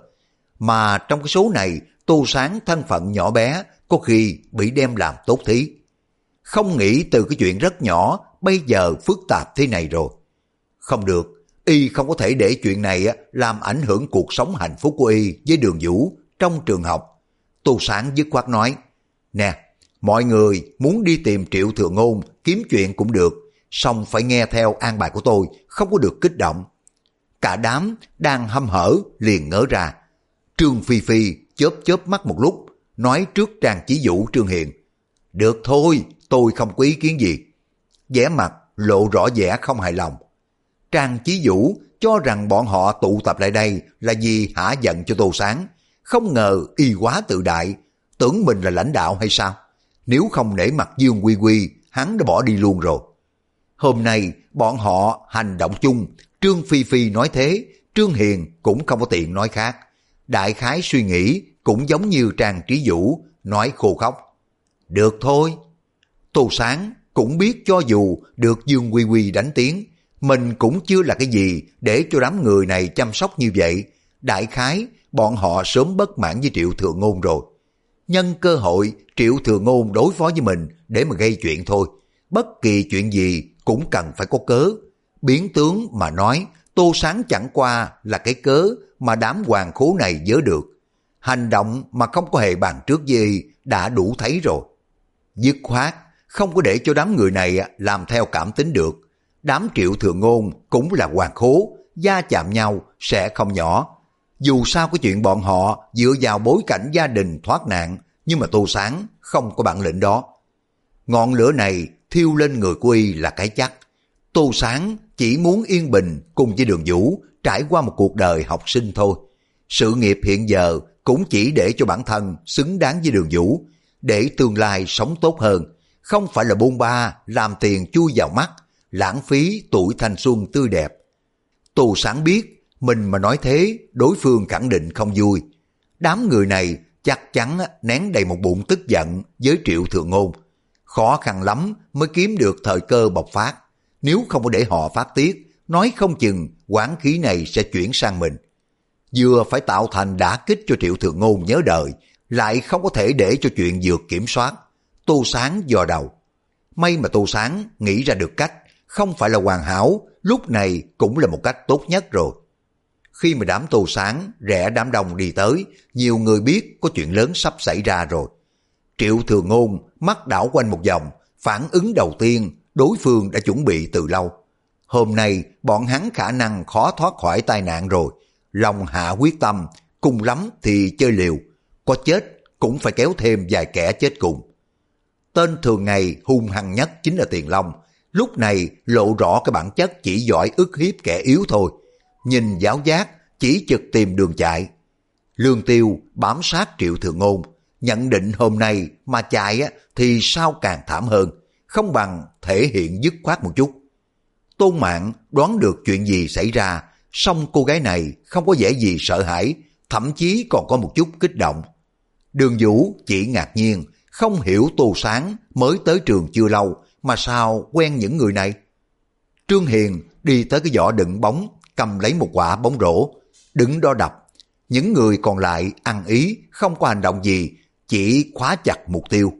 Mà trong cái số này, Tô Sáng thân phận nhỏ bé, có khi bị đem làm tốt thí. Không nghĩ từ cái chuyện rất nhỏ, bây giờ phức tạp thế này rồi. Không được, y không có thể để chuyện này làm ảnh hưởng cuộc sống hạnh phúc của y với Đường Vũ trong trường học. Tô Sáng dứt khoát nói, nè, mọi người muốn đi tìm Triệu Thừa Ngôn kiếm chuyện cũng được, song phải nghe theo an bài của tôi, không có được kích động. Cả đám đang hăm hở liền ngỡ ra. Trương Phi Phi chớp chớp mắt một lúc, nói trước Trang Chí Vũ Trương Hiền, được thôi, tôi không có ý kiến gì. Vẻ mặt lộ rõ vẻ không hài lòng. Trang Chí Vũ cho rằng bọn họ tụ tập lại đây là vì hả giận cho Tô Sáng. Không ngờ y quá tự đại, tưởng mình là lãnh đạo hay sao? Nếu không nể mặt Dương Quy Quy, hắn đã bỏ đi luôn rồi. Hôm nay bọn họ hành động chung, Trương Phi Phi nói thế, Trương Hiền cũng không có tiện nói khác. Đại khái suy nghĩ cũng giống như Trang Trí Vũ nói khô khóc. Được thôi. Tô Sáng cũng biết cho dù được Dương Quy Quy đánh tiếng, mình cũng chưa là cái gì để cho đám người này chăm sóc như vậy. Đại khái bọn họ sớm bất mãn với Triệu Thừa Ngôn rồi. Nhân cơ hội Triệu Thừa Ngôn đối phó với mình để mà gây chuyện thôi. Bất kỳ chuyện gì cũng cần phải có cớ. Biến tướng mà nói, Tô Sáng chẳng qua là cái cớ mà đám hoàng khố này vớ được. Hành động mà không có hề bàn trước gì đã đủ thấy rồi. Dứt khoát, không có để cho đám người này làm theo cảm tính được. Đám Triệu Thừa Ngôn cũng là hoàng khố, gia chạm nhau sẽ không nhỏ. Dù sao cái chuyện bọn họ dựa vào bối cảnh gia đình thoát nạn, nhưng mà Tô Sáng không có bản lĩnh đó. Ngọn lửa này thiêu lên người của y là cái chắc. Tô Sáng chỉ muốn yên bình cùng với Đường Vũ trải qua một cuộc đời học sinh thôi. Sự nghiệp hiện giờ cũng chỉ để cho bản thân xứng đáng với Đường Vũ, để tương lai sống tốt hơn, không phải là bôn ba làm tiền chui vào mắt, lãng phí tuổi thanh xuân tươi đẹp. Tô Sáng biết mình mà nói thế đối phương khẳng định không vui. Đám người này chắc chắn nén đầy một bụng tức giận với Triệu Thừa Ngôn. Khó khăn lắm mới kiếm được thời cơ bộc phát. Nếu không có để họ phát tiết, nói không chừng oán khí này sẽ chuyển sang mình. Vừa phải tạo thành đả kích cho Triệu Thừa Ngôn nhớ đời, lại không có thể để cho chuyện vượt kiểm soát. Tô Sáng dò đầu. May mà Tô Sáng nghĩ ra được cách, không phải là hoàn hảo, lúc này cũng là một cách tốt nhất rồi. Khi mà đám Tô Sáng rẽ đám đông đi tới, nhiều người biết có chuyện lớn sắp xảy ra rồi. Triệu Thừa Ngôn mắt đảo quanh một vòng, phản ứng đầu tiên đối phương đã chuẩn bị từ lâu. Hôm nay bọn hắn khả năng khó thoát khỏi tai nạn rồi. Lòng hạ quyết tâm, cùng lắm thì chơi liều, có chết cũng phải kéo thêm vài kẻ chết cùng. Tên thường ngày hung hăng nhất chính là Tiền Long. lúc này lộ rõ cái bản chất chỉ giỏi ức hiếp kẻ yếu thôi. Nhìn giáo giác, chỉ trực tìm đường chạy. Lương Tiêu bám sát Triệu Thừa Ngôn, nhận định hôm nay mà chạy thì sao càng thảm hơn, không bằng thể hiện dứt khoát một chút. Tôn Mạn đoán được chuyện gì xảy ra, song cô gái này không có vẻ gì sợ hãi, thậm chí còn có một chút kích động. Đường Vũ chỉ ngạc nhiên, không hiểu Tô Sáng mới tới trường chưa lâu mà sao quen những người này. Trương Hiền đi tới cái giỏ đựng bóng, cầm lấy một quả bóng rổ, đứng đó đập. Những người còn lại ăn ý, không có hành động gì, chỉ khóa chặt mục tiêu.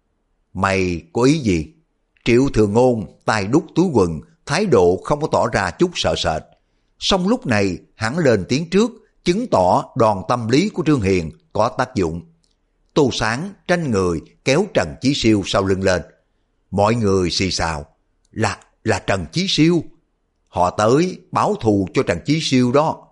Mày có ý gì? Triệu Thừa Ngôn tay đút túi quần, thái độ không có tỏ ra chút sợ sệt. Song lúc này hắn lên tiếng trước, chứng tỏ đòn tâm lý của Trương Hiền có tác dụng. Tô Sáng tranh người kéo Trần Chí Siêu sau lưng lên. Mọi người xì xào. Là Trần Chí Siêu. Họ tới báo thù cho Trần Chí Siêu đó.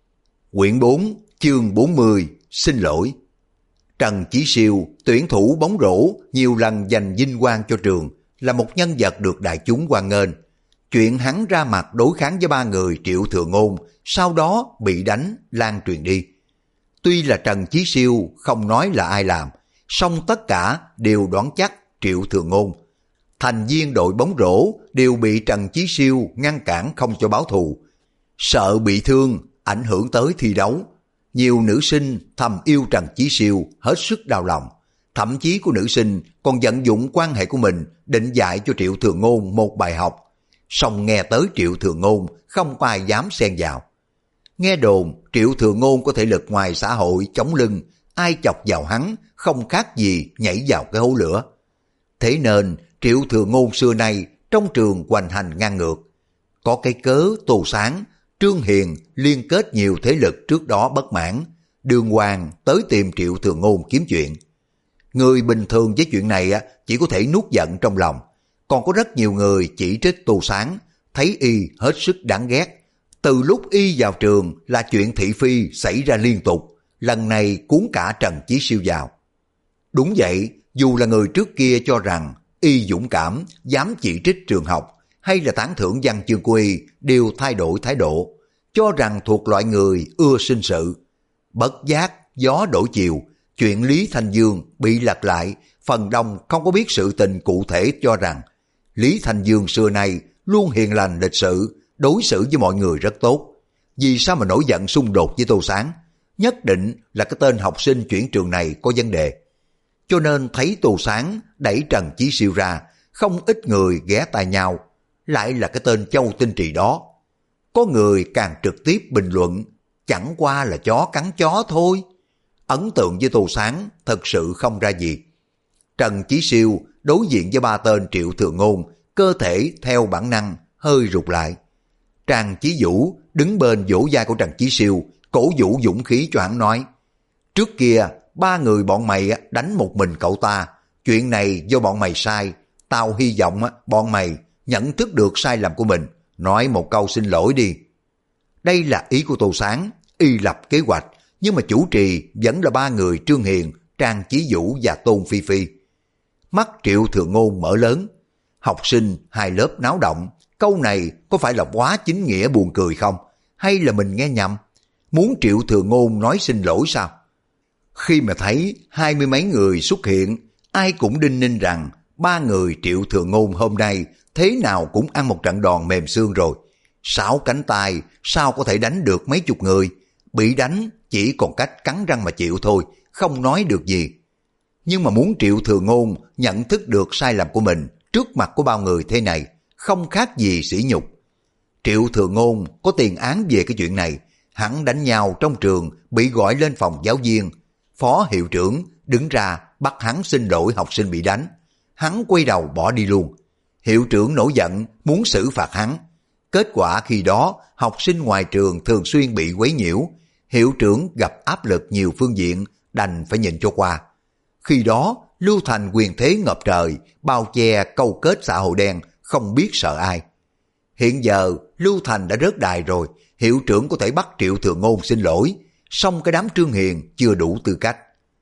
Quyển 4, chương 40, xin lỗi. Trần Chí Siêu, tuyển thủ bóng rổ, nhiều lần giành vinh quang cho trường, là một nhân vật được đại chúng hoan nghênh. Chuyện hắn ra mặt đối kháng với 3 người Triệu Thừa Ngôn, sau đó bị đánh, lan truyền đi. Tuy là Trần Chí Siêu không nói là ai làm, song tất cả đều đoán chắc Triệu Thừa Ngôn. Thành viên đội bóng rổ đều bị Trần Chí Siêu ngăn cản không cho báo thù. Sợ bị thương, ảnh hưởng tới thi đấu. Nhiều nữ sinh thầm yêu Trần Chí Siêu hết sức đau lòng. Thậm chí có nữ sinh còn vận dụng quan hệ của mình định dạy cho Triệu Thừa Ngôn một bài học. Song nghe tới Triệu Thừa Ngôn không có ai dám xen vào. Nghe đồn Triệu Thừa Ngôn có thể lực ngoài xã hội chống lưng, ai chọc vào hắn không khác gì nhảy vào cái hố lửa. Thế nên Triệu Thừa Ngôn xưa nay trong trường hoành hành ngang ngược. Có cái cớ Tô Sáng, Trương Hiền liên kết nhiều thế lực trước đó bất mãn, đường hoàng tới tìm Triệu Thừa Ngôn kiếm chuyện. Người bình thường với chuyện này chỉ có thể nuốt giận trong lòng. Còn có rất nhiều người chỉ trích Tô Sáng, thấy y hết sức đáng ghét. Từ lúc y vào trường là chuyện thị phi xảy ra liên tục, lần này cuốn cả Trần Chí Siêu vào. Đúng vậy, dù là người trước kia cho rằng y dũng cảm, dám chỉ trích trường học, hay là tán thưởng văn chương của y đều thay đổi thái độ, cho rằng thuộc loại người ưa sinh sự. Bất giác, gió đổi chiều, chuyện Lý Thanh Dương bị lật lại, phần đông không có biết sự tình cụ thể cho rằng Lý Thanh Dương xưa nay luôn hiền lành lịch sự, đối xử với mọi người rất tốt. Vì sao mà nổi giận xung đột với Tô Sáng? Nhất định là cái tên học sinh chuyển trường này có vấn đề. Cho nên thấy Tô Sáng đẩy Trần Chí Siêu ra, không ít người ghé tai nhau, lại là cái tên Châu Tinh Trì đó. Có người càng trực tiếp bình luận, chẳng qua là chó cắn chó thôi. Ấn tượng với Tô Sáng thật sự không ra gì. Trần Chí Siêu đối diện với 3 tên Triệu Thừa Ngôn, cơ thể theo bản năng hơi rụt lại. Trang Chí Vũ đứng bên vỗ vai của Trần Chí Siêu, cổ vũ dũng khí cho hắn nói: trước kia 3 người bọn mày đánh một mình cậu ta, chuyện này do bọn mày sai, tao hy vọng bọn mày nhận thức được sai lầm của mình, nói một câu xin lỗi đi. Đây là ý của Tô Sáng, y lập kế hoạch, nhưng mà chủ trì vẫn là 3 người Trương Hiền, Trang Chí Vũ và Tôn Phi Phi. Mắt Triệu Thừa Ngôn mở lớn, học sinh 2 lớp náo động, câu này có phải là quá chính nghĩa buồn cười không? Hay là mình nghe nhầm? Muốn Triệu Thừa Ngôn nói xin lỗi sao? Khi mà thấy 20 mấy người xuất hiện, ai cũng đinh ninh rằng 3 người Triệu Thừa Ngôn hôm nay thế nào cũng ăn một trận đòn mềm xương rồi. 6 cánh tay sao có thể đánh được mấy chục người? Bị đánh chỉ còn cách cắn răng mà chịu thôi, không nói được gì. Nhưng mà muốn Triệu Thừa Ngôn nhận thức được sai lầm của mình trước mặt của bao người thế này, không khác gì sỉ nhục. Triệu Thừa Ngôn có tiền án về cái chuyện này, hắn đánh nhau trong trường bị gọi lên phòng giáo viên. Phó hiệu trưởng đứng ra bắt hắn xin lỗi học sinh bị đánh. Hắn quay đầu bỏ đi luôn. Hiệu trưởng nổi giận muốn xử phạt hắn. Kết quả khi đó học sinh ngoài trường thường xuyên bị quấy nhiễu. Hiệu trưởng gặp áp lực nhiều phương diện, đành phải nhìn cho qua. Khi đó Lưu Thành quyền thế ngập trời, bao che câu kết xã hội đen, không biết sợ ai. Hiện giờ Lưu Thành đã rớt đài rồi, hiệu trưởng có thể bắt Triệu Thừa Ngôn xin lỗi, song cái đám Trương Hiền chưa đủ tư cách.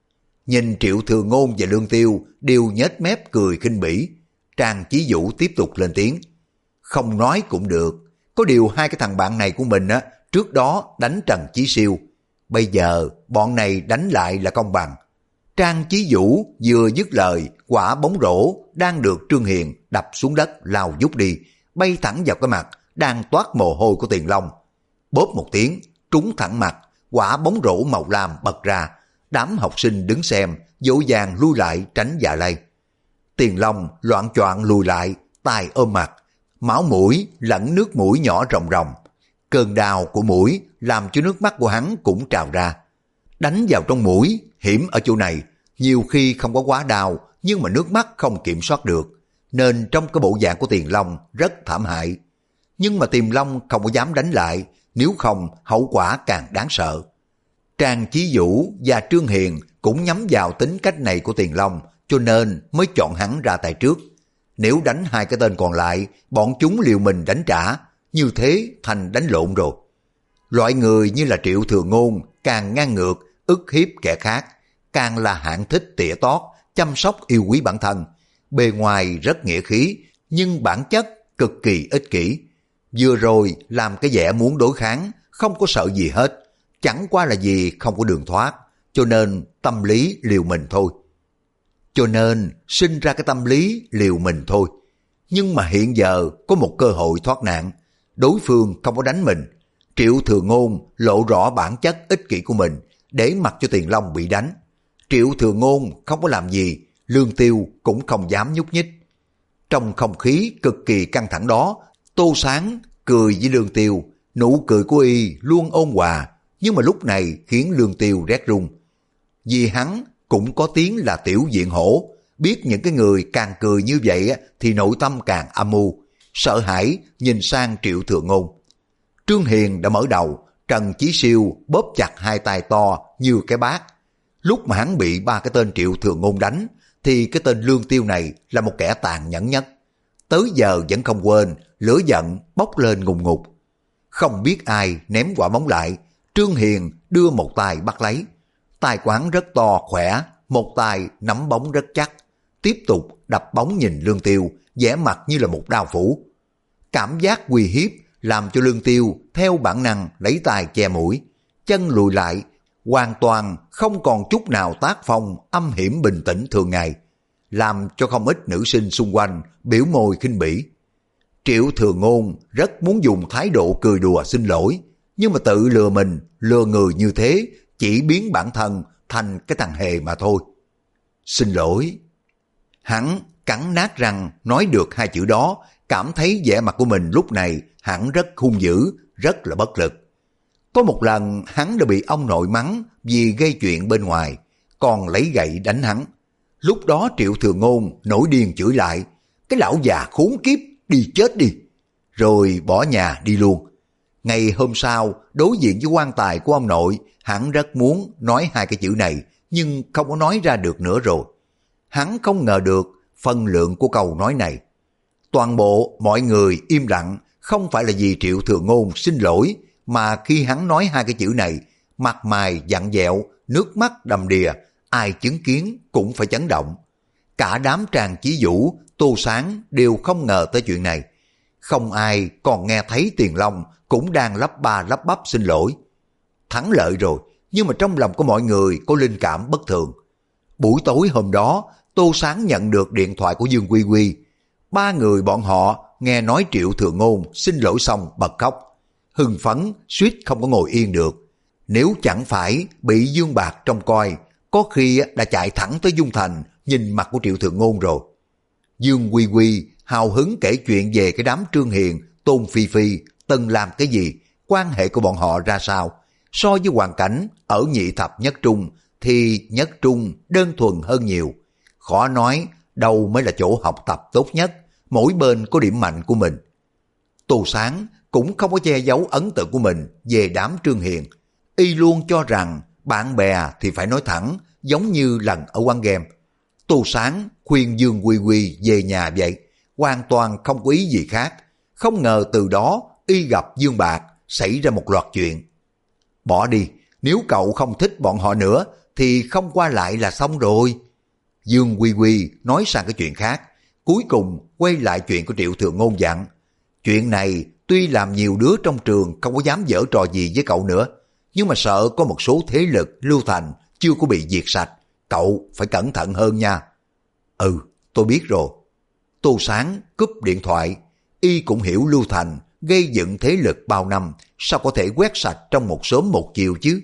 Nhìn Triệu Thừa Ngôn và Lương Tiêu đều nhếch mép cười khinh bỉ. Trang Chí Vũ tiếp tục lên tiếng: Không nói cũng được. Có điều hai cái thằng bạn này của mình á, trước đó đánh Trần Chí Siêu. Bây giờ bọn này đánh lại là công bằng. Trang Chí Vũ vừa dứt lời, quả bóng rổ đang được Trương Hiền đập xuống đất lao vút đi, bay thẳng vào cái mặt đang toát mồ hôi của Tiền Long. Bóp một tiếng, trúng thẳng mặt, quả bóng rổ màu lam bật ra. Đám học sinh đứng xem vội vàng lui lại tránh dạ lây. Tiền Long loạng choạng lùi lại, tay ôm mặt, máu mũi lẫn nước mũi nhỏ ròng ròng. Cơn đau của mũi làm cho nước mắt của hắn cũng trào ra. Đánh vào trong mũi, hiểm ở chỗ này, nhiều khi không có quá đau nhưng mà nước mắt không kiểm soát được, nên trong cái bộ dạng của Tiền Long rất thảm hại. Nhưng mà Tiền Long không có dám đánh lại, nếu không hậu quả càng đáng sợ. Trang Chí Vũ và Trương Hiền cũng nhắm vào tính cách này của Tiền Long, cho nên mới chọn hắn ra tay trước. Nếu đánh hai cái tên còn lại, bọn chúng liều mình đánh trả, như thế thành đánh lộn rồi. Loại người như là Triệu Thừa Ngôn càng ngang ngược, ức hiếp kẻ khác, càng là hạng thích tỉa tót, chăm sóc yêu quý bản thân. Bề ngoài rất nghĩa khí, nhưng bản chất cực kỳ ích kỷ. Vừa rồi làm cái vẻ muốn đối kháng, không có sợ gì hết, chẳng qua là vì không có đường thoát, cho nên tâm lý liều mình thôi. Cho nên sinh ra cái tâm lý liều mình thôi. Nhưng mà hiện giờ có một cơ hội thoát nạn, đối phương không có đánh mình. Triệu Thừa Ngôn lộ rõ bản chất ích kỷ của mình, để mặc cho Tiền Long bị đánh. Triệu Thừa Ngôn không có làm gì, Lương Tiêu cũng không dám nhúc nhích. Trong không khí cực kỳ căng thẳng đó, Tô Sáng cười với Lương Tiêu, nụ cười của y luôn ôn hòa, nhưng mà lúc này khiến Lương Tiêu rét run. Vì hắn cũng có tiếng là tiểu diện hổ, biết những cái người càng cười như vậy thì nội tâm càng âm mưu, sợ hãi nhìn sang Triệu Thừa Ngôn. Trương Hiền đã mở đầu, Trần Chí Siêu bóp chặt hai tay to như cái bát. Lúc mà hắn bị ba cái tên Triệu Thừa Ngôn đánh, thì cái tên Lương Tiêu này là một kẻ tàn nhẫn nhất. Tới giờ vẫn không quên, lửa giận bốc lên ngùng ngục. Không biết ai ném quả bóng lại, Trương Hiền đưa một tay bắt lấy. Tay quán rất to khỏe, một tay nắm bóng rất chắc. Tiếp tục đập bóng nhìn Lương Tiêu, vẻ mặt như là một đao phủ. Cảm giác uy hiếp làm cho Lương Tiêu theo bản năng lấy tay che mũi, chân lùi lại, hoàn toàn không còn chút nào tác phong âm hiểm bình tĩnh thường ngày, làm cho không ít nữ sinh xung quanh biểu môi khinh bỉ. Triệu Thừa Ngôn rất muốn dùng thái độ cười đùa xin lỗi, nhưng mà tự lừa mình, lừa người như thế chỉ biến bản thân thành cái thằng hề mà thôi. Xin lỗi. Hắn cắn nát răng nói được hai chữ đó, cảm thấy vẻ mặt của mình lúc này hẳn rất hung dữ, rất là bất lực. Có một lần hắn đã bị ông nội mắng vì gây chuyện bên ngoài, còn lấy gậy đánh hắn. Lúc đó Triệu Thừa Ngôn nổi điên chửi lại, cái lão già khốn kiếp, đi chết đi, rồi bỏ nhà đi luôn. Ngày hôm sau, đối diện với quan tài của ông nội, hắn rất muốn nói hai cái chữ này, nhưng không có nói ra được nữa rồi. Hắn không ngờ được phân lượng của câu nói này. Toàn bộ mọi người im lặng, không phải là vì Triệu Thừa Ngôn xin lỗi, mà khi hắn nói hai cái chữ này, mặt mày vặn vẹo, nước mắt đầm đìa, ai chứng kiến cũng phải chấn động. Cả đám Tràng Chí Vũ, Tô Sáng đều không ngờ tới chuyện này. Không ai còn nghe thấy Tiền Long cũng đang lắp ba lắp bắp xin lỗi. Thắng lợi rồi, nhưng mà trong lòng của mọi người có linh cảm bất thường. Buổi tối hôm đó, Tô Sáng nhận được điện thoại của Dương Quy Quy. Ba người bọn họ nghe nói Triệu Thừa Ngôn xin lỗi xong bật khóc. Hưng phấn, suýt không có ngồi yên được. Nếu chẳng phải bị Dương Bạc trông coi, có khi đã chạy thẳng tới Dung Thành nhìn mặt của Triệu Thừa Ngôn rồi. Dương Quy Quy hào hứng kể chuyện về cái đám Trương Hiền, Tôn Phi Phi từng làm cái gì, quan hệ của bọn họ ra sao. So với hoàn cảnh ở nhị thập nhất trung thì nhất trung đơn thuần hơn nhiều. Khó nói đâu mới là chỗ học tập tốt nhất, mỗi bên có điểm mạnh của mình. Tô Sáng cũng không có che giấu ấn tượng của mình về đám Trương Hiền. Y luôn cho rằng bạn bè thì phải nói thẳng, giống như lần ở quán game. Tô Sáng khuyên Dương Quy Quy về nhà vậy, hoàn toàn không có ý gì khác. Không ngờ từ đó Y gặp Dương Bạc, xảy ra một loạt chuyện. Bỏ đi, nếu cậu không thích bọn họ nữa thì không qua lại là xong rồi. Dương Quy Quy nói sang cái chuyện khác, cuối cùng quay lại chuyện của Triệu Thừa Ngôn dặn. Chuyện này tuy làm nhiều đứa trong trường không có dám giở trò gì với cậu nữa, nhưng mà sợ có một số thế lực Lưu Thành chưa có bị diệt sạch, cậu phải cẩn thận hơn nha. Ừ, tôi biết rồi. Tô Sáng cúp điện thoại, y cũng hiểu Lưu Thành gây dựng thế lực bao năm, sao có thể quét sạch trong một sớm một chiều chứ.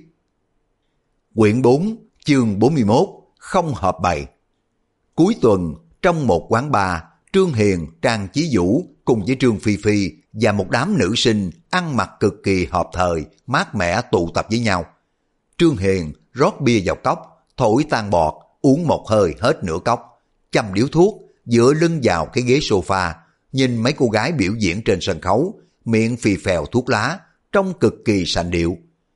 Quyển 4, chương 41, không hợp bày. Cuối tuần, trong một quán bar, Trương Hiền, Trang Chí Vũ cùng với Trương Phi Phi và một đám nữ sinh ăn mặc cực kỳ hợp thời, mát mẻ tụ tập với nhau. Trương Hiền rót bia vào cốc, thổi tan bọt, uống một hơi hết nửa cốc, châm điếu thuốc, dựa lưng vào cái ghế sofa, nhìn mấy cô gái biểu diễn trên sân khấu, miệng phì phèo thuốc lá, trông cực kỳ sành điệu.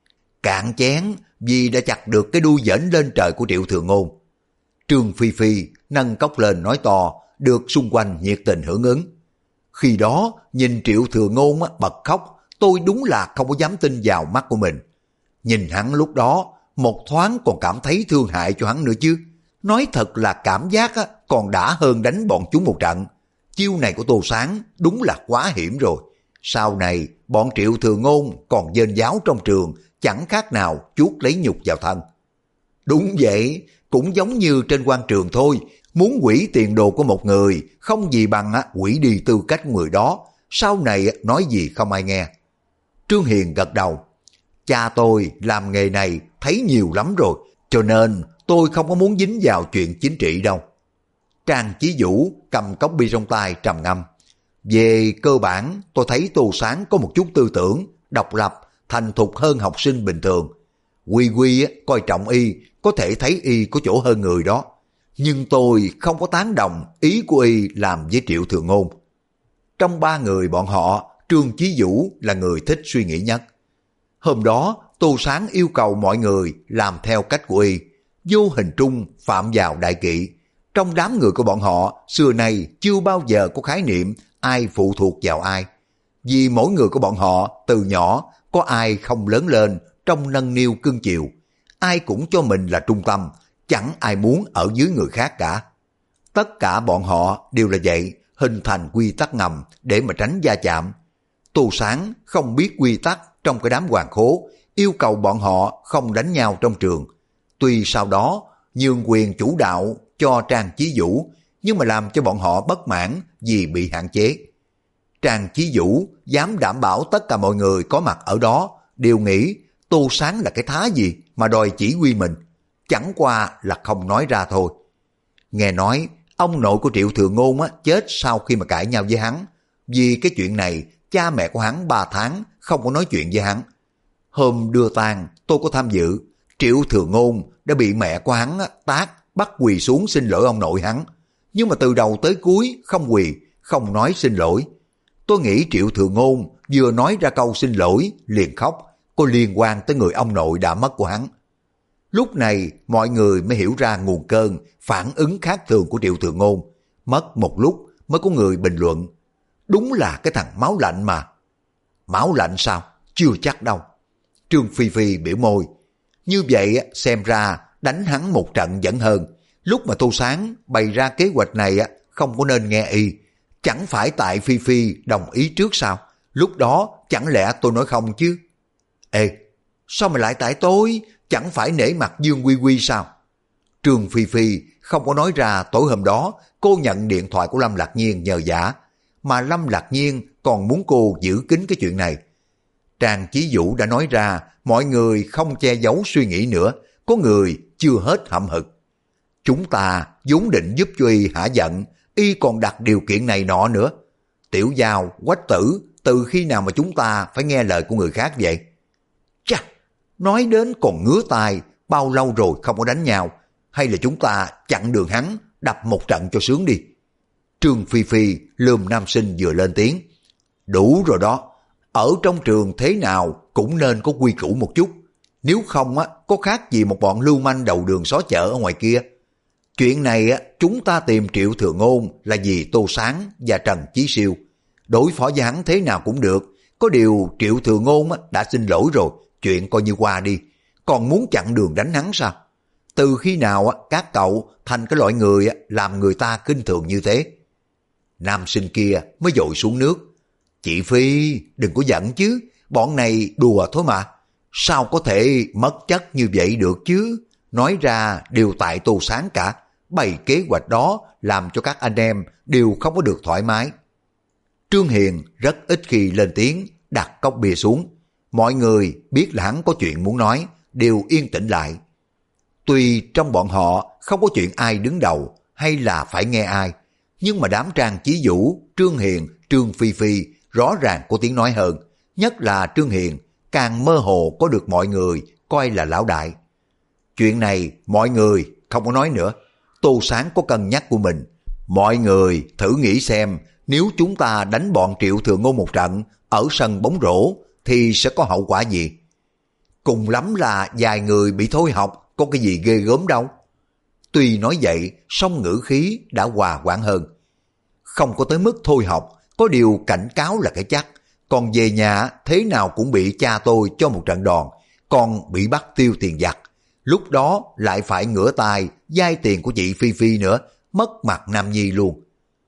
Cạn chén vì đã chặt được cái đuôi dễn lên trời của Triệu Thừa Ngôn. Trương Phi Phi nâng cốc lên nói to, được xung quanh nhiệt tình hưởng ứng. Khi đó nhìn Triệu Thừa Ngôn bật khóc, tôi đúng là không có dám tin vào mắt của mình. Nhìn hắn lúc đó, một thoáng còn cảm thấy thương hại cho hắn nữa chứ. Nói thật là cảm giác còn đã hơn đánh bọn chúng một trận. Chiêu này của Tô Sáng đúng là quá hiểm rồi. Sau này bọn Triệu Thừa Ngôn còn dên giáo trong trường, chẳng khác nào chuốc lấy nhục vào thân. Đúng vậy, cũng giống như trên quan trường thôi, muốn hủy tiền đồ của một người, không gì bằng hủy đi tư cách của người đó, sau này nói gì không ai nghe. Trương Hiền gật đầu. Cha tôi làm nghề này thấy nhiều lắm rồi, cho nên tôi không có muốn dính vào chuyện chính trị đâu. Trang Chí Vũ cầm cốc bia trong tay trầm ngâm. Về cơ bản, tôi thấy Tô Sáng có một chút tư tưởng, độc lập, thành thục hơn học sinh bình thường. Quy Quy coi trọng y, có thể thấy y có chỗ hơn người đó. Nhưng tôi không có tán đồng ý của y làm với Triệu Thừa Ngôn. Trong ba người bọn họ, Trương Chí Vũ là người thích suy nghĩ nhất. Hôm đó, Tô Sáng yêu cầu mọi người làm theo cách của y, vô hình trung phạm vào đại kỵ. Trong đám người của bọn họ, xưa nay chưa bao giờ có khái niệm ai phụ thuộc vào ai. Vì mỗi người của bọn họ, từ nhỏ, có ai không lớn lên trong nâng niu cưng chiều. Ai cũng cho mình là trung tâm, chẳng ai muốn ở dưới người khác cả. Tất cả bọn họ đều là vậy, hình thành quy tắc ngầm để mà tránh va chạm. Tô Sáng không biết quy tắc trong cái đám hoàng khố, yêu cầu bọn họ không đánh nhau trong trường. Tuy sau đó nhường quyền chủ đạo cho Trang Chí Vũ, nhưng mà làm cho bọn họ bất mãn vì bị hạn chế. Trang Chí Vũ dám đảm bảo tất cả mọi người có mặt ở đó đều nghĩ Tô Sáng là cái thá gì mà đòi chỉ huy mình, chẳng qua là không nói ra thôi. Nghe nói ông nội của Triệu Thừa Ngôn chết sau khi mà cãi nhau với hắn, vì cái chuyện này cha mẹ của hắn 3 tháng không có nói chuyện với hắn. Hôm đưa tang tôi có tham dự, Triệu Thừa Ngôn đã bị mẹ của hắn tát, bắt quỳ xuống xin lỗi ông nội hắn, nhưng mà từ đầu tới cuối không quỳ, không nói xin lỗi. Tôi nghĩ Triệu Thừa Ngôn vừa nói ra câu xin lỗi liền khóc, có liên quan tới người ông nội đã mất của hắn. Lúc này mọi người mới hiểu ra nguồn cơn, phản ứng khác thường của Triệu Thừa Ngôn. Mất một lúc mới có người bình luận, đúng là cái thằng máu lạnh mà. Máu lạnh sao? Chưa chắc đâu. Trương Phi Phi biểu môi. Như vậy xem ra đánh hắn một trận vẫn hơn. Lúc mà Tô Sáng bày ra kế hoạch này không có nên nghe y. Chẳng phải tại Phi Phi đồng ý trước sao? Lúc đó chẳng lẽ tôi nói không chứ? Ê, sao mà lại tại tôi? Chẳng phải nể mặt Dương Quy Quy sao? Trương Phi Phi không có nói ra tối hôm đó cô nhận điện thoại của Lâm Lạc Nhiên nhờ vả, mà Lâm Lạc Nhiên còn muốn cô giữ kín cái chuyện này. Trang Chí Vũ đã nói ra, mọi người không che giấu suy nghĩ nữa, có người chưa hết hậm hực. Chúng ta vốn định giúp cho y hả giận, y còn đặt điều kiện này nọ nữa. Tiểu Giao, Quách Tử, từ khi nào mà chúng ta phải nghe lời của người khác vậy? Chà, nói đến còn ngứa tai, bao lâu rồi không có đánh nhau, hay là chúng ta chặn đường hắn, đập một trận cho sướng đi. Trương Phi Phi lườm nam sinh vừa lên tiếng. Đủ rồi đó, ở trong trường thế nào cũng nên có quy củ một chút, nếu không có khác gì một bọn lưu manh đầu đường xó chợ ở ngoài kia. Chuyện này chúng ta tìm Triệu Thừa Ngôn là vì Tô Sáng và Trần Chí Siêu, đối phó với hắn thế nào cũng được, có điều Triệu Thừa Ngôn đã xin lỗi rồi, chuyện coi như qua đi, còn muốn chặn đường đánh hắn sao? Từ khi nào các cậu thành cái loại người làm người ta kinh thường như thế? Nam sinh kia mới dội xuống nước. Chị Phi, đừng có giận chứ, bọn này đùa thôi mà. Sao có thể mất chất như vậy được chứ? Nói ra đều tại Tô Sáng cả. Bày kế hoạch đó làm cho các anh em đều không có được thoải mái. Trương Hiền rất ít khi lên tiếng, đặt cốc bia xuống. Mọi người biết là hắn có chuyện muốn nói, đều yên tĩnh lại. Tuy trong bọn họ không có chuyện ai đứng đầu hay là phải nghe ai, nhưng mà đám Trang Chí Vũ, Trương Hiền, Trương Phi Phi rõ ràng có tiếng nói hơn. Nhất là Trương Hiền càng mơ hồ có được mọi người coi là lão đại. Chuyện này mọi người không có nói nữa. Tô Sáng có cân nhắc của mình. Mọi người thử nghĩ xem, nếu chúng ta đánh bọn Triệu Thừa Ngôn một trận ở sân bóng rổ thì sẽ có hậu quả gì? Cùng lắm là vài người bị thôi học, có cái gì ghê gớm đâu. Tuy nói vậy, song ngữ khí đã hòa quản hơn. Không có tới mức thôi học, có điều cảnh cáo là cái chắc. Còn về nhà thế nào cũng bị cha tôi cho một trận đòn, còn bị bắt tiêu tiền giặt. Lúc đó lại phải ngửa tay vay tiền của chị Phi Phi nữa, mất mặt Nam Nhi luôn.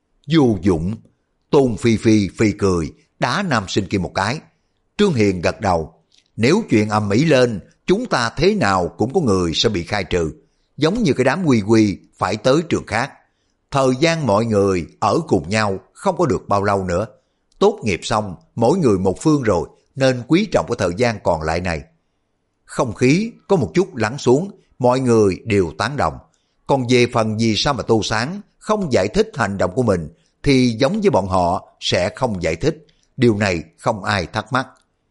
Vô dụng. Tôn Phi Phi phì cười, đá nam sinh kia một cái. Trương Hiền gật đầu. Nếu chuyện ầm ĩ lên, chúng ta thế nào cũng có người sẽ bị khai trừ. Giống như cái đám Quy Quy phải tới trường khác. Thời gian mọi người ở cùng nhau không có được bao lâu nữa. Tốt nghiệp xong, mỗi người một phương rồi, nên quý trọng cái thời gian còn lại này. Không khí có một chút lắng xuống, mọi người đều tán đồng. Còn về phần vì sao mà Tô Sáng không giải thích hành động của mình, thì giống với bọn họ sẽ không giải thích. Điều này không ai thắc mắc.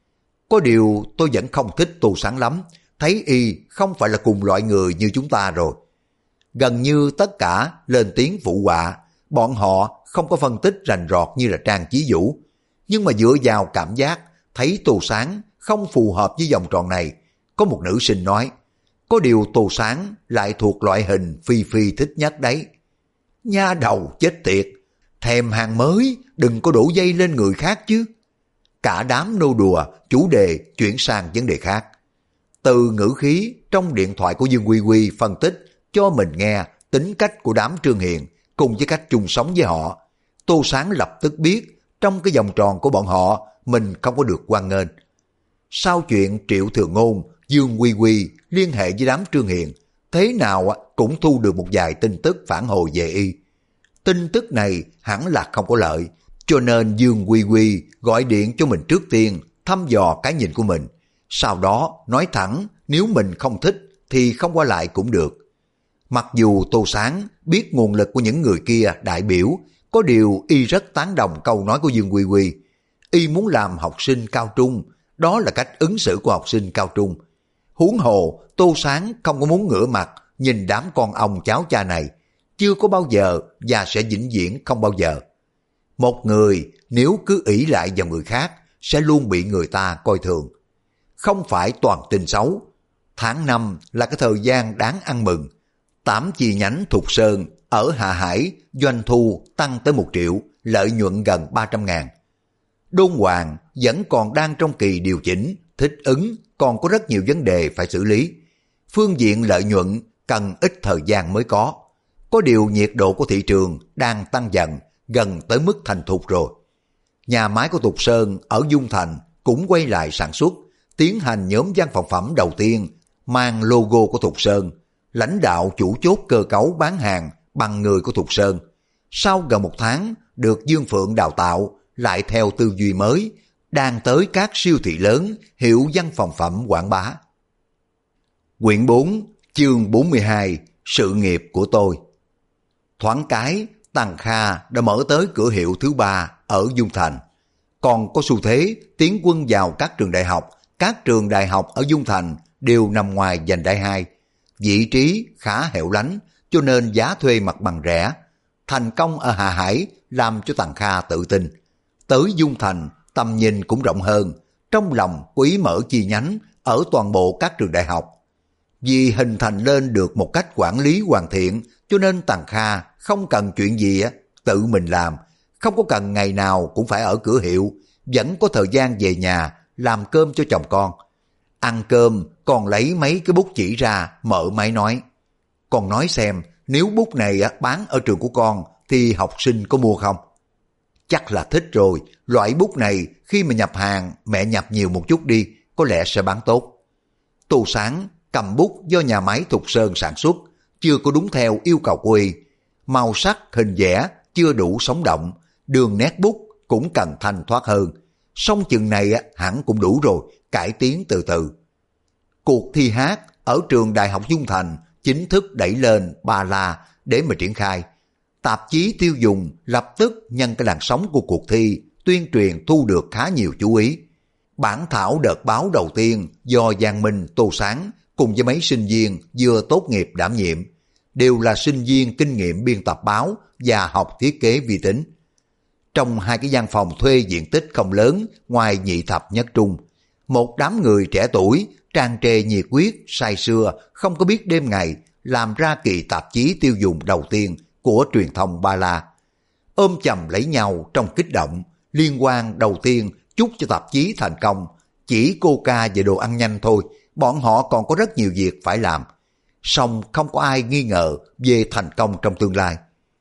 Có điều tôi vẫn không thích Tô Sáng lắm, thấy y không phải là cùng loại người như chúng ta rồi. Gần như tất cả lên tiếng phụ họa, bọn họ không có phân tích rành rọt như là Trang Chí Vũ. Nhưng mà dựa vào cảm giác, thấy Tô Sáng không phù hợp với vòng tròn này. Có một nữ sinh nói, có điều Tô Sáng lại thuộc loại hình Phi Phi thích nhất đấy. Nha đầu chết tiệt, thèm hàng mới, đừng có đổ dây lên người khác chứ. Cả đám nô đùa, chủ đề chuyển sang vấn đề khác. Từ ngữ khí trong điện thoại của Dương Quy Quy phân tích cho mình nghe tính cách của đám Trương Hiền cùng với cách chung sống với họ. Tô Sáng lập tức biết trong cái vòng tròn của bọn họ mình không có được hoan nghênh. Sau chuyện Triệu Thừa Ngôn, Dương Quy Quy liên hệ với đám Trương Hiền, thế nào cũng thu được một vài tin tức phản hồi về y. Tin tức này hẳn là không có lợi, cho nên Dương Quy Quy gọi điện cho mình trước tiên thăm dò cái nhìn của mình. Sau đó nói thẳng nếu mình không thích thì không qua lại cũng được. Mặc dù Tô Sáng biết nguồn lực của những người kia đại biểu, có điều y rất tán đồng câu nói của Dương Quy Quy. Y muốn làm học sinh cao trung, đó là cách ứng xử của học sinh cao trung. Huống hồ Tô Sáng không có muốn ngửa mặt nhìn đám con ông cháu cha này, chưa có bao giờ và sẽ vĩnh viễn không bao giờ. Một người nếu cứ ỷ lại vào người khác sẽ luôn bị người ta coi thường. Không phải toàn tin xấu. Tháng 5 là cái thời gian đáng ăn mừng. 8 chi nhánh Thục Sơn ở Hạ Hải doanh thu tăng tới 1 triệu, lợi nhuận gần 300.000. Đôn Hoàng vẫn còn đang trong kỳ điều chỉnh, thích ứng, còn có rất nhiều vấn đề phải xử lý. Phương diện lợi nhuận cần ít thời gian mới có. Có điều nhiệt độ của thị trường đang tăng dần, gần tới mức thành thục rồi. Nhà máy của Thục Sơn ở Dung Thành cũng quay lại sản xuất, tiến hành nhóm văn phòng phẩm đầu tiên, mang logo của Thục Sơn. Lãnh đạo chủ chốt cơ cấu bán hàng bằng người của Thục Sơn. Sau gần 1 tháng được Dương Phượng đào tạo, lại theo tư duy mới, đang tới các siêu thị lớn hiệu văn phòng phẩm quảng bá. Quyển 4, chương 42, sự nghiệp của tôi. Thoáng cái, Tằng Kha đã mở tới cửa hiệu thứ 3 ở Dung Thành. Còn có xu thế tiến quân vào các trường đại học. Các trường đại học ở Dung Thành đều nằm ngoài vành đai 2. Vị trí khá hẻo lánh, cho nên giá thuê mặt bằng rẻ. Thành công ở Hạ Hải làm cho Tằng Kha tự tin. Tới Dung Thành, tầm nhìn cũng rộng hơn. Trong lòng quý mở chi nhánh ở toàn bộ các trường đại học. Vì hình thành lên được một cách quản lý hoàn thiện, cho nên Tằng Kha không cần chuyện gì tự mình làm, không có cần ngày nào cũng phải ở cửa hiệu, vẫn có thời gian về nhà làm cơm cho chồng con. Ăn cơm còn lấy mấy cái bút chỉ ra mở máy nói. Con nói xem, nếu bút này bán ở trường của con thì học sinh có mua không? Chắc là thích rồi, loại bút này khi mà nhập hàng mẹ nhập nhiều một chút đi, có lẽ sẽ bán tốt. Tô Sáng cầm bút do nhà máy Thục Sơn sản xuất, chưa có đúng theo yêu cầu của y. Màu sắc, hình vẽ chưa đủ sống động, đường nét bút cũng cần thanh thoát hơn. Song chừng này hẳn cũng đủ rồi, cải tiến từ từ. Cuộc thi hát ở trường Đại học Dung Thành chính thức đẩy lên Ba La để mà triển khai. Tạp chí tiêu dùng lập tức nhân cái làn sóng của cuộc thi tuyên truyền thu được khá nhiều chú ý. Bản thảo đợt báo đầu tiên do Giang Minh, Tô Sáng cùng với mấy sinh viên vừa tốt nghiệp đảm nhiệm, đều là sinh viên kinh nghiệm biên tập báo và học thiết kế vi tính. Trong hai cái gian phòng thuê diện tích không lớn ngoài nhị thập nhất trung, một đám người trẻ tuổi tràn trề nhiệt huyết, say sưa, không có biết đêm ngày, làm ra kỳ tạp chí tiêu dùng đầu tiên của truyền thông Ba La. Ôm chầm lấy nhau trong kích động, liên quan đầu tiên chúc cho tạp chí thành công. Chỉ coca và đồ ăn nhanh thôi, bọn họ còn có rất nhiều việc phải làm. Song không có ai nghi ngờ về thành công trong tương lai.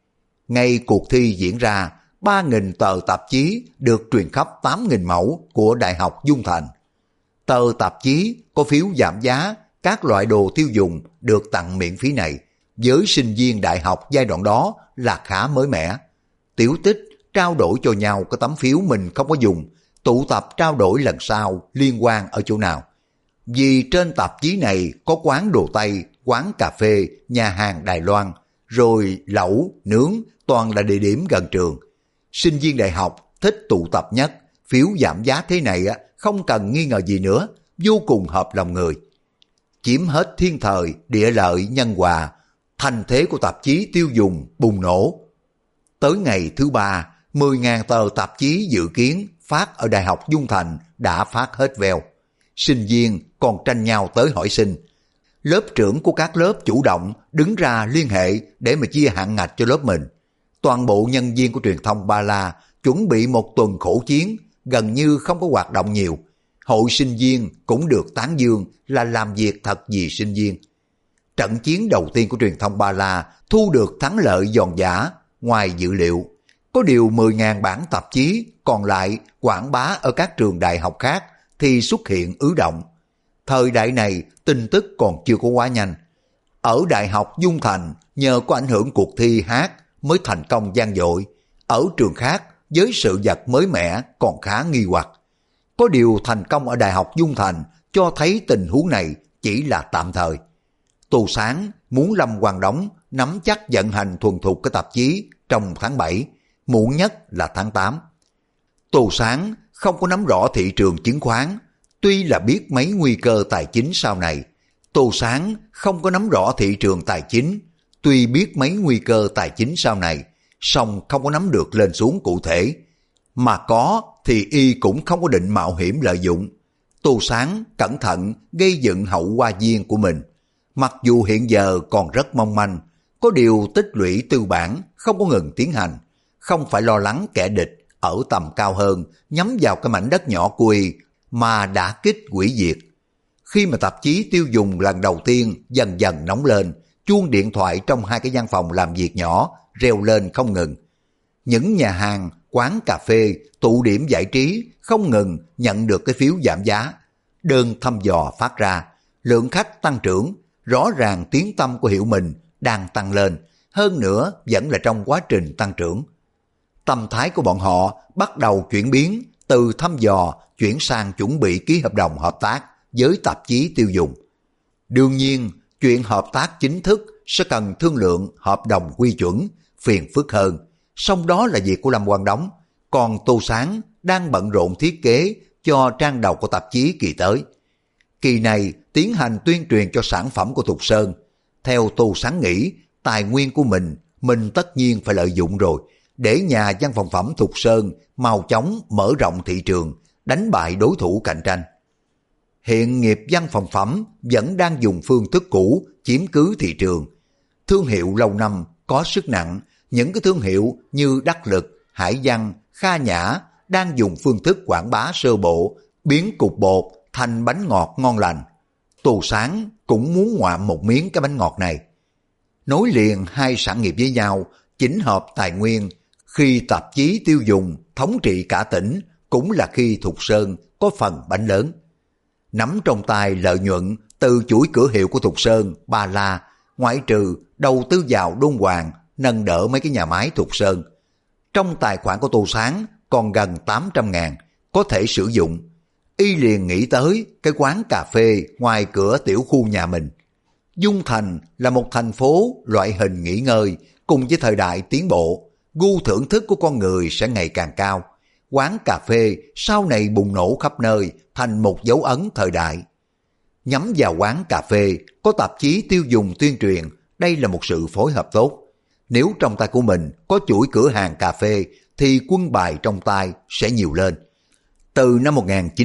Ngay cuộc thi diễn ra, 3.000 tờ tạp chí được truyền khắp 8.000 mẫu của Đại học Dung Thành. Tờ tạp chí có phiếu giảm giá, các loại đồ tiêu dùng được tặng miễn phí này, với sinh viên đại học giai đoạn đó là khá mới mẻ. Tiểu tích trao đổi cho nhau cái tấm phiếu mình không có dùng, tụ tập trao đổi lần sau liên quan ở chỗ nào. Vì trên tạp chí này có quán đồ Tây, quán cà phê, nhà hàng Đài Loan, rồi lẩu, nướng, toàn là địa điểm gần trường. Sinh viên đại học thích tụ tập nhất, phiếu giảm giá thế này không cần nghi ngờ gì nữa, vô cùng hợp lòng người. Chiếm hết thiên thời, địa lợi, nhân hòa, thành thế của tạp chí tiêu dùng bùng nổ. Tới ngày thứ 3, 10.000 tờ tạp chí dự kiến phát ở Đại học Dung Thành đã phát hết veo. Sinh viên còn tranh nhau tới hỏi xin. Lớp trưởng của các lớp chủ động đứng ra liên hệ để mà chia hạn ngạch cho lớp mình. Toàn bộ nhân viên của truyền thông Ba La chuẩn bị một tuần khổ chiến, gần như không có hoạt động nhiều. Hội sinh viên cũng được tán dương là làm việc thật vì sinh viên. Trận chiến đầu tiên của truyền thông Ba La thu được thắng lợi giòn giã ngoài dự liệu. Có điều 10.000 bản tạp chí còn lại quảng bá ở các trường đại học khác thì xuất hiện ứ động. Thời đại này tin tức còn chưa có quá nhanh. Ở Đại học Dung Thành nhờ có ảnh hưởng cuộc thi hát mới thành công vang dội. Ở trường khác với sự vật mới mẻ còn khá nghi hoặc. Có điều thành công ở Đại học Dung Thành cho thấy tình huống này chỉ là tạm thời. Tô Sáng muốn Lâm Quang Đống nắm chắc vận hành thuần thục cái tạp chí trong tháng 7, muộn nhất là tháng 8. Tô Sáng không có nắm rõ thị trường chứng khoán, tuy là biết mấy nguy cơ tài chính sau này. Tô Sáng không có nắm rõ thị trường tài chính, tuy biết mấy nguy cơ tài chính sau này, song không có nắm được lên xuống cụ thể. Mà có thì y cũng không có định mạo hiểm lợi dụng. Tô Sáng cẩn thận gây dựng hậu hoa viên của mình. Mặc dù hiện giờ còn rất mong manh, có điều tích lũy tư bản không có ngừng tiến hành, không phải lo lắng kẻ địch ở tầm cao hơn nhắm vào cái mảnh đất nhỏ của y mà đã kích hủy diệt. Khi mà tạp chí tiêu dùng lần đầu tiên dần dần nóng lên, chuông điện thoại trong hai cái văn phòng làm việc nhỏ reo lên không ngừng. Những nhà hàng, quán cà phê, tụ điểm giải trí không ngừng nhận được cái phiếu giảm giá. Đơn thăm dò phát ra, lượng khách tăng trưởng, rõ ràng tiếng tăm của hiệu mình đang tăng lên, hơn nữa vẫn là trong quá trình tăng trưởng. Tâm thái của bọn họ bắt đầu chuyển biến, từ thăm dò chuyển sang chuẩn bị ký hợp đồng hợp tác với tạp chí tiêu dùng. Đương nhiên, chuyện hợp tác chính thức sẽ cần thương lượng hợp đồng quy chuẩn, phiền phức hơn. Song đó là việc của Lâm Quang Đống, còn Tô Sáng đang bận rộn thiết kế cho trang đầu của tạp chí kỳ tới. Kỳ này tiến hành tuyên truyền cho sản phẩm của Thục Sơn. Theo Tô Sáng nghĩ, tài nguyên của mình tất nhiên phải lợi dụng rồi, để nhà văn phòng phẩm Thục Sơn mau chóng mở rộng thị trường, đánh bại đối thủ cạnh tranh. Hiện nghiệp văn phòng phẩm vẫn đang dùng phương thức cũ chiếm cứ thị trường. Thương hiệu lâu năm có sức nặng, những cái thương hiệu như Đắc Lực, Hải Văn, Kha Nhã đang dùng phương thức quảng bá sơ bộ, biến cục bột thành bánh ngọt ngon lành. Tô Sáng cũng muốn ngoạm một miếng cái bánh ngọt này. Nối liền hai sản nghiệp với nhau, chỉnh hợp tài nguyên, Khi tạp chí tiêu dùng thống trị cả tỉnh cũng là khi Thục Sơn có phần bánh lớn. Nắm trong tay lợi nhuận từ chuỗi cửa hiệu của Thục Sơn, Ba La, ngoại trừ đầu tư vào Đôn Hoàng, nâng đỡ mấy cái nhà máy Thục Sơn. Trong tài khoản của Tô Sáng còn gần 800.000 có thể sử dụng. Y liền nghĩ tới cái quán cà phê ngoài cửa tiểu khu nhà mình. Dung Thành là một thành phố loại hình nghỉ ngơi, cùng với thời đại tiến bộ, gu thưởng thức của con người sẽ ngày càng cao. Quán cà phê sau này bùng nổ khắp nơi thành một dấu ấn thời đại. Nhắm vào quán cà phê, có tạp chí tiêu dùng tuyên truyền, đây là một sự phối hợp tốt. Nếu trong tay của mình có chuỗi cửa hàng cà phê, thì quân bài trong tay sẽ nhiều lên. Từ năm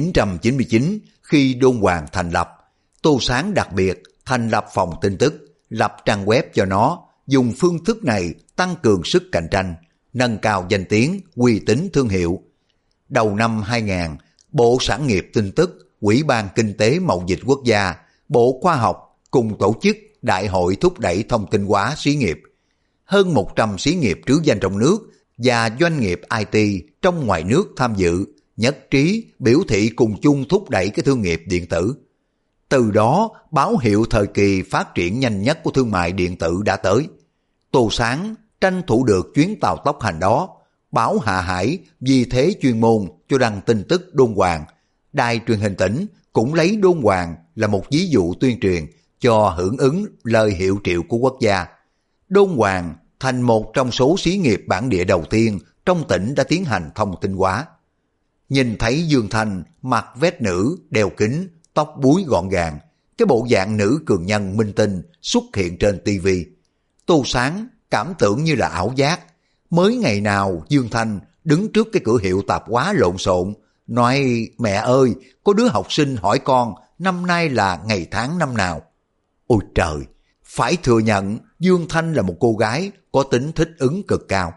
1999, khi Đôn Hoàng thành lập, Tô Sáng đặc biệt thành lập phòng tin tức, lập trang web cho nó, dùng phương thức này tăng cường sức cạnh tranh, nâng cao danh tiếng, uy tín thương hiệu. Đầu năm 2000, Bộ Sản nghiệp Tin tức, Ủy ban Kinh tế Mậu dịch Quốc gia, Bộ Khoa học cùng tổ chức Đại hội thúc đẩy thông tin hóa xí nghiệp. Hơn 100 xí nghiệp trứ danh trong nước và doanh nghiệp IT trong ngoài nước tham dự, nhất trí biểu thị cùng chung thúc đẩy cái thương nghiệp điện tử. Từ đó, báo hiệu thời kỳ phát triển nhanh nhất của thương mại điện tử đã tới. Tô Sáng tranh thủ được chuyến tàu tốc hành đó, báo Hạ Hải vì thế chuyên môn cho đăng tin tức Đôn Hoàng. Đài truyền hình tỉnh cũng lấy Đôn Hoàng là một ví dụ tuyên truyền cho hưởng ứng lời hiệu triệu của quốc gia. Đôn Hoàng thành một trong số xí nghiệp bản địa đầu tiên trong tỉnh đã tiến hành thông tin hóa. Nhìn thấy Dương Thanh mặc vest nữ, đeo kính, tóc búi gọn gàng, cái bộ dạng nữ cường nhân minh tinh xuất hiện trên TV. Tô Sáng cảm tưởng như là ảo giác. Mới ngày nào Dương Thanh đứng trước cái cửa hiệu tạp hóa lộn xộn, nói mẹ ơi, có đứa học sinh hỏi con năm nay là ngày tháng năm nào. Ôi trời, phải thừa nhận Dương Thanh là một cô gái có tính thích ứng cực cao.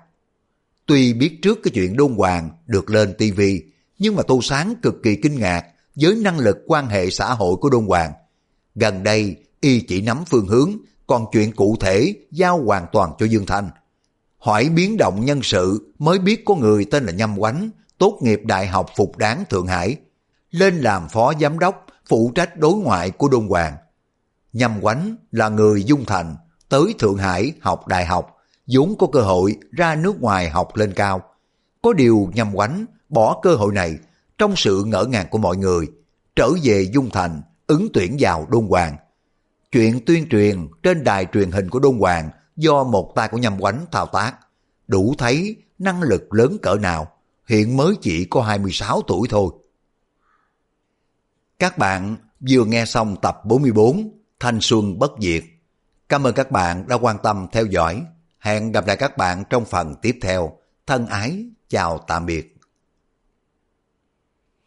Tuy biết trước cái chuyện Đôn Hoàng được lên TV, nhưng mà Tô Sáng cực kỳ kinh ngạc với năng lực quan hệ xã hội của Đôn Hoàng. Gần đây, y chỉ nắm phương hướng, còn chuyện cụ thể giao hoàn toàn cho Dương Thanh. Hỏi biến động nhân sự mới biết có người tên là Nhâm Oánh, tốt nghiệp Đại học Phục Đáng Thượng Hải, lên làm phó giám đốc, phụ trách đối ngoại của Đôn Hoàng. Nhâm Oánh là người Dung Thành, tới Thượng Hải học đại học, vốn có cơ hội ra nước ngoài học lên cao. Có điều Nhâm Oánh bỏ cơ hội này, trong sự ngỡ ngàng của mọi người, trở về Dung Thành, ứng tuyển vào Đôn Hoàng. Chuyện tuyên truyền trên đài truyền hình của Đôn Hoàng do một tay của Nhâm Oánh thao tác, đủ thấy năng lực lớn cỡ nào, hiện mới chỉ có 26 tuổi thôi. Các bạn vừa nghe xong tập 44 Thanh Xuân Bất Diệt. Cảm ơn các bạn đã quan tâm theo dõi. Hẹn gặp lại các bạn trong phần tiếp theo. Thân ái, chào tạm biệt.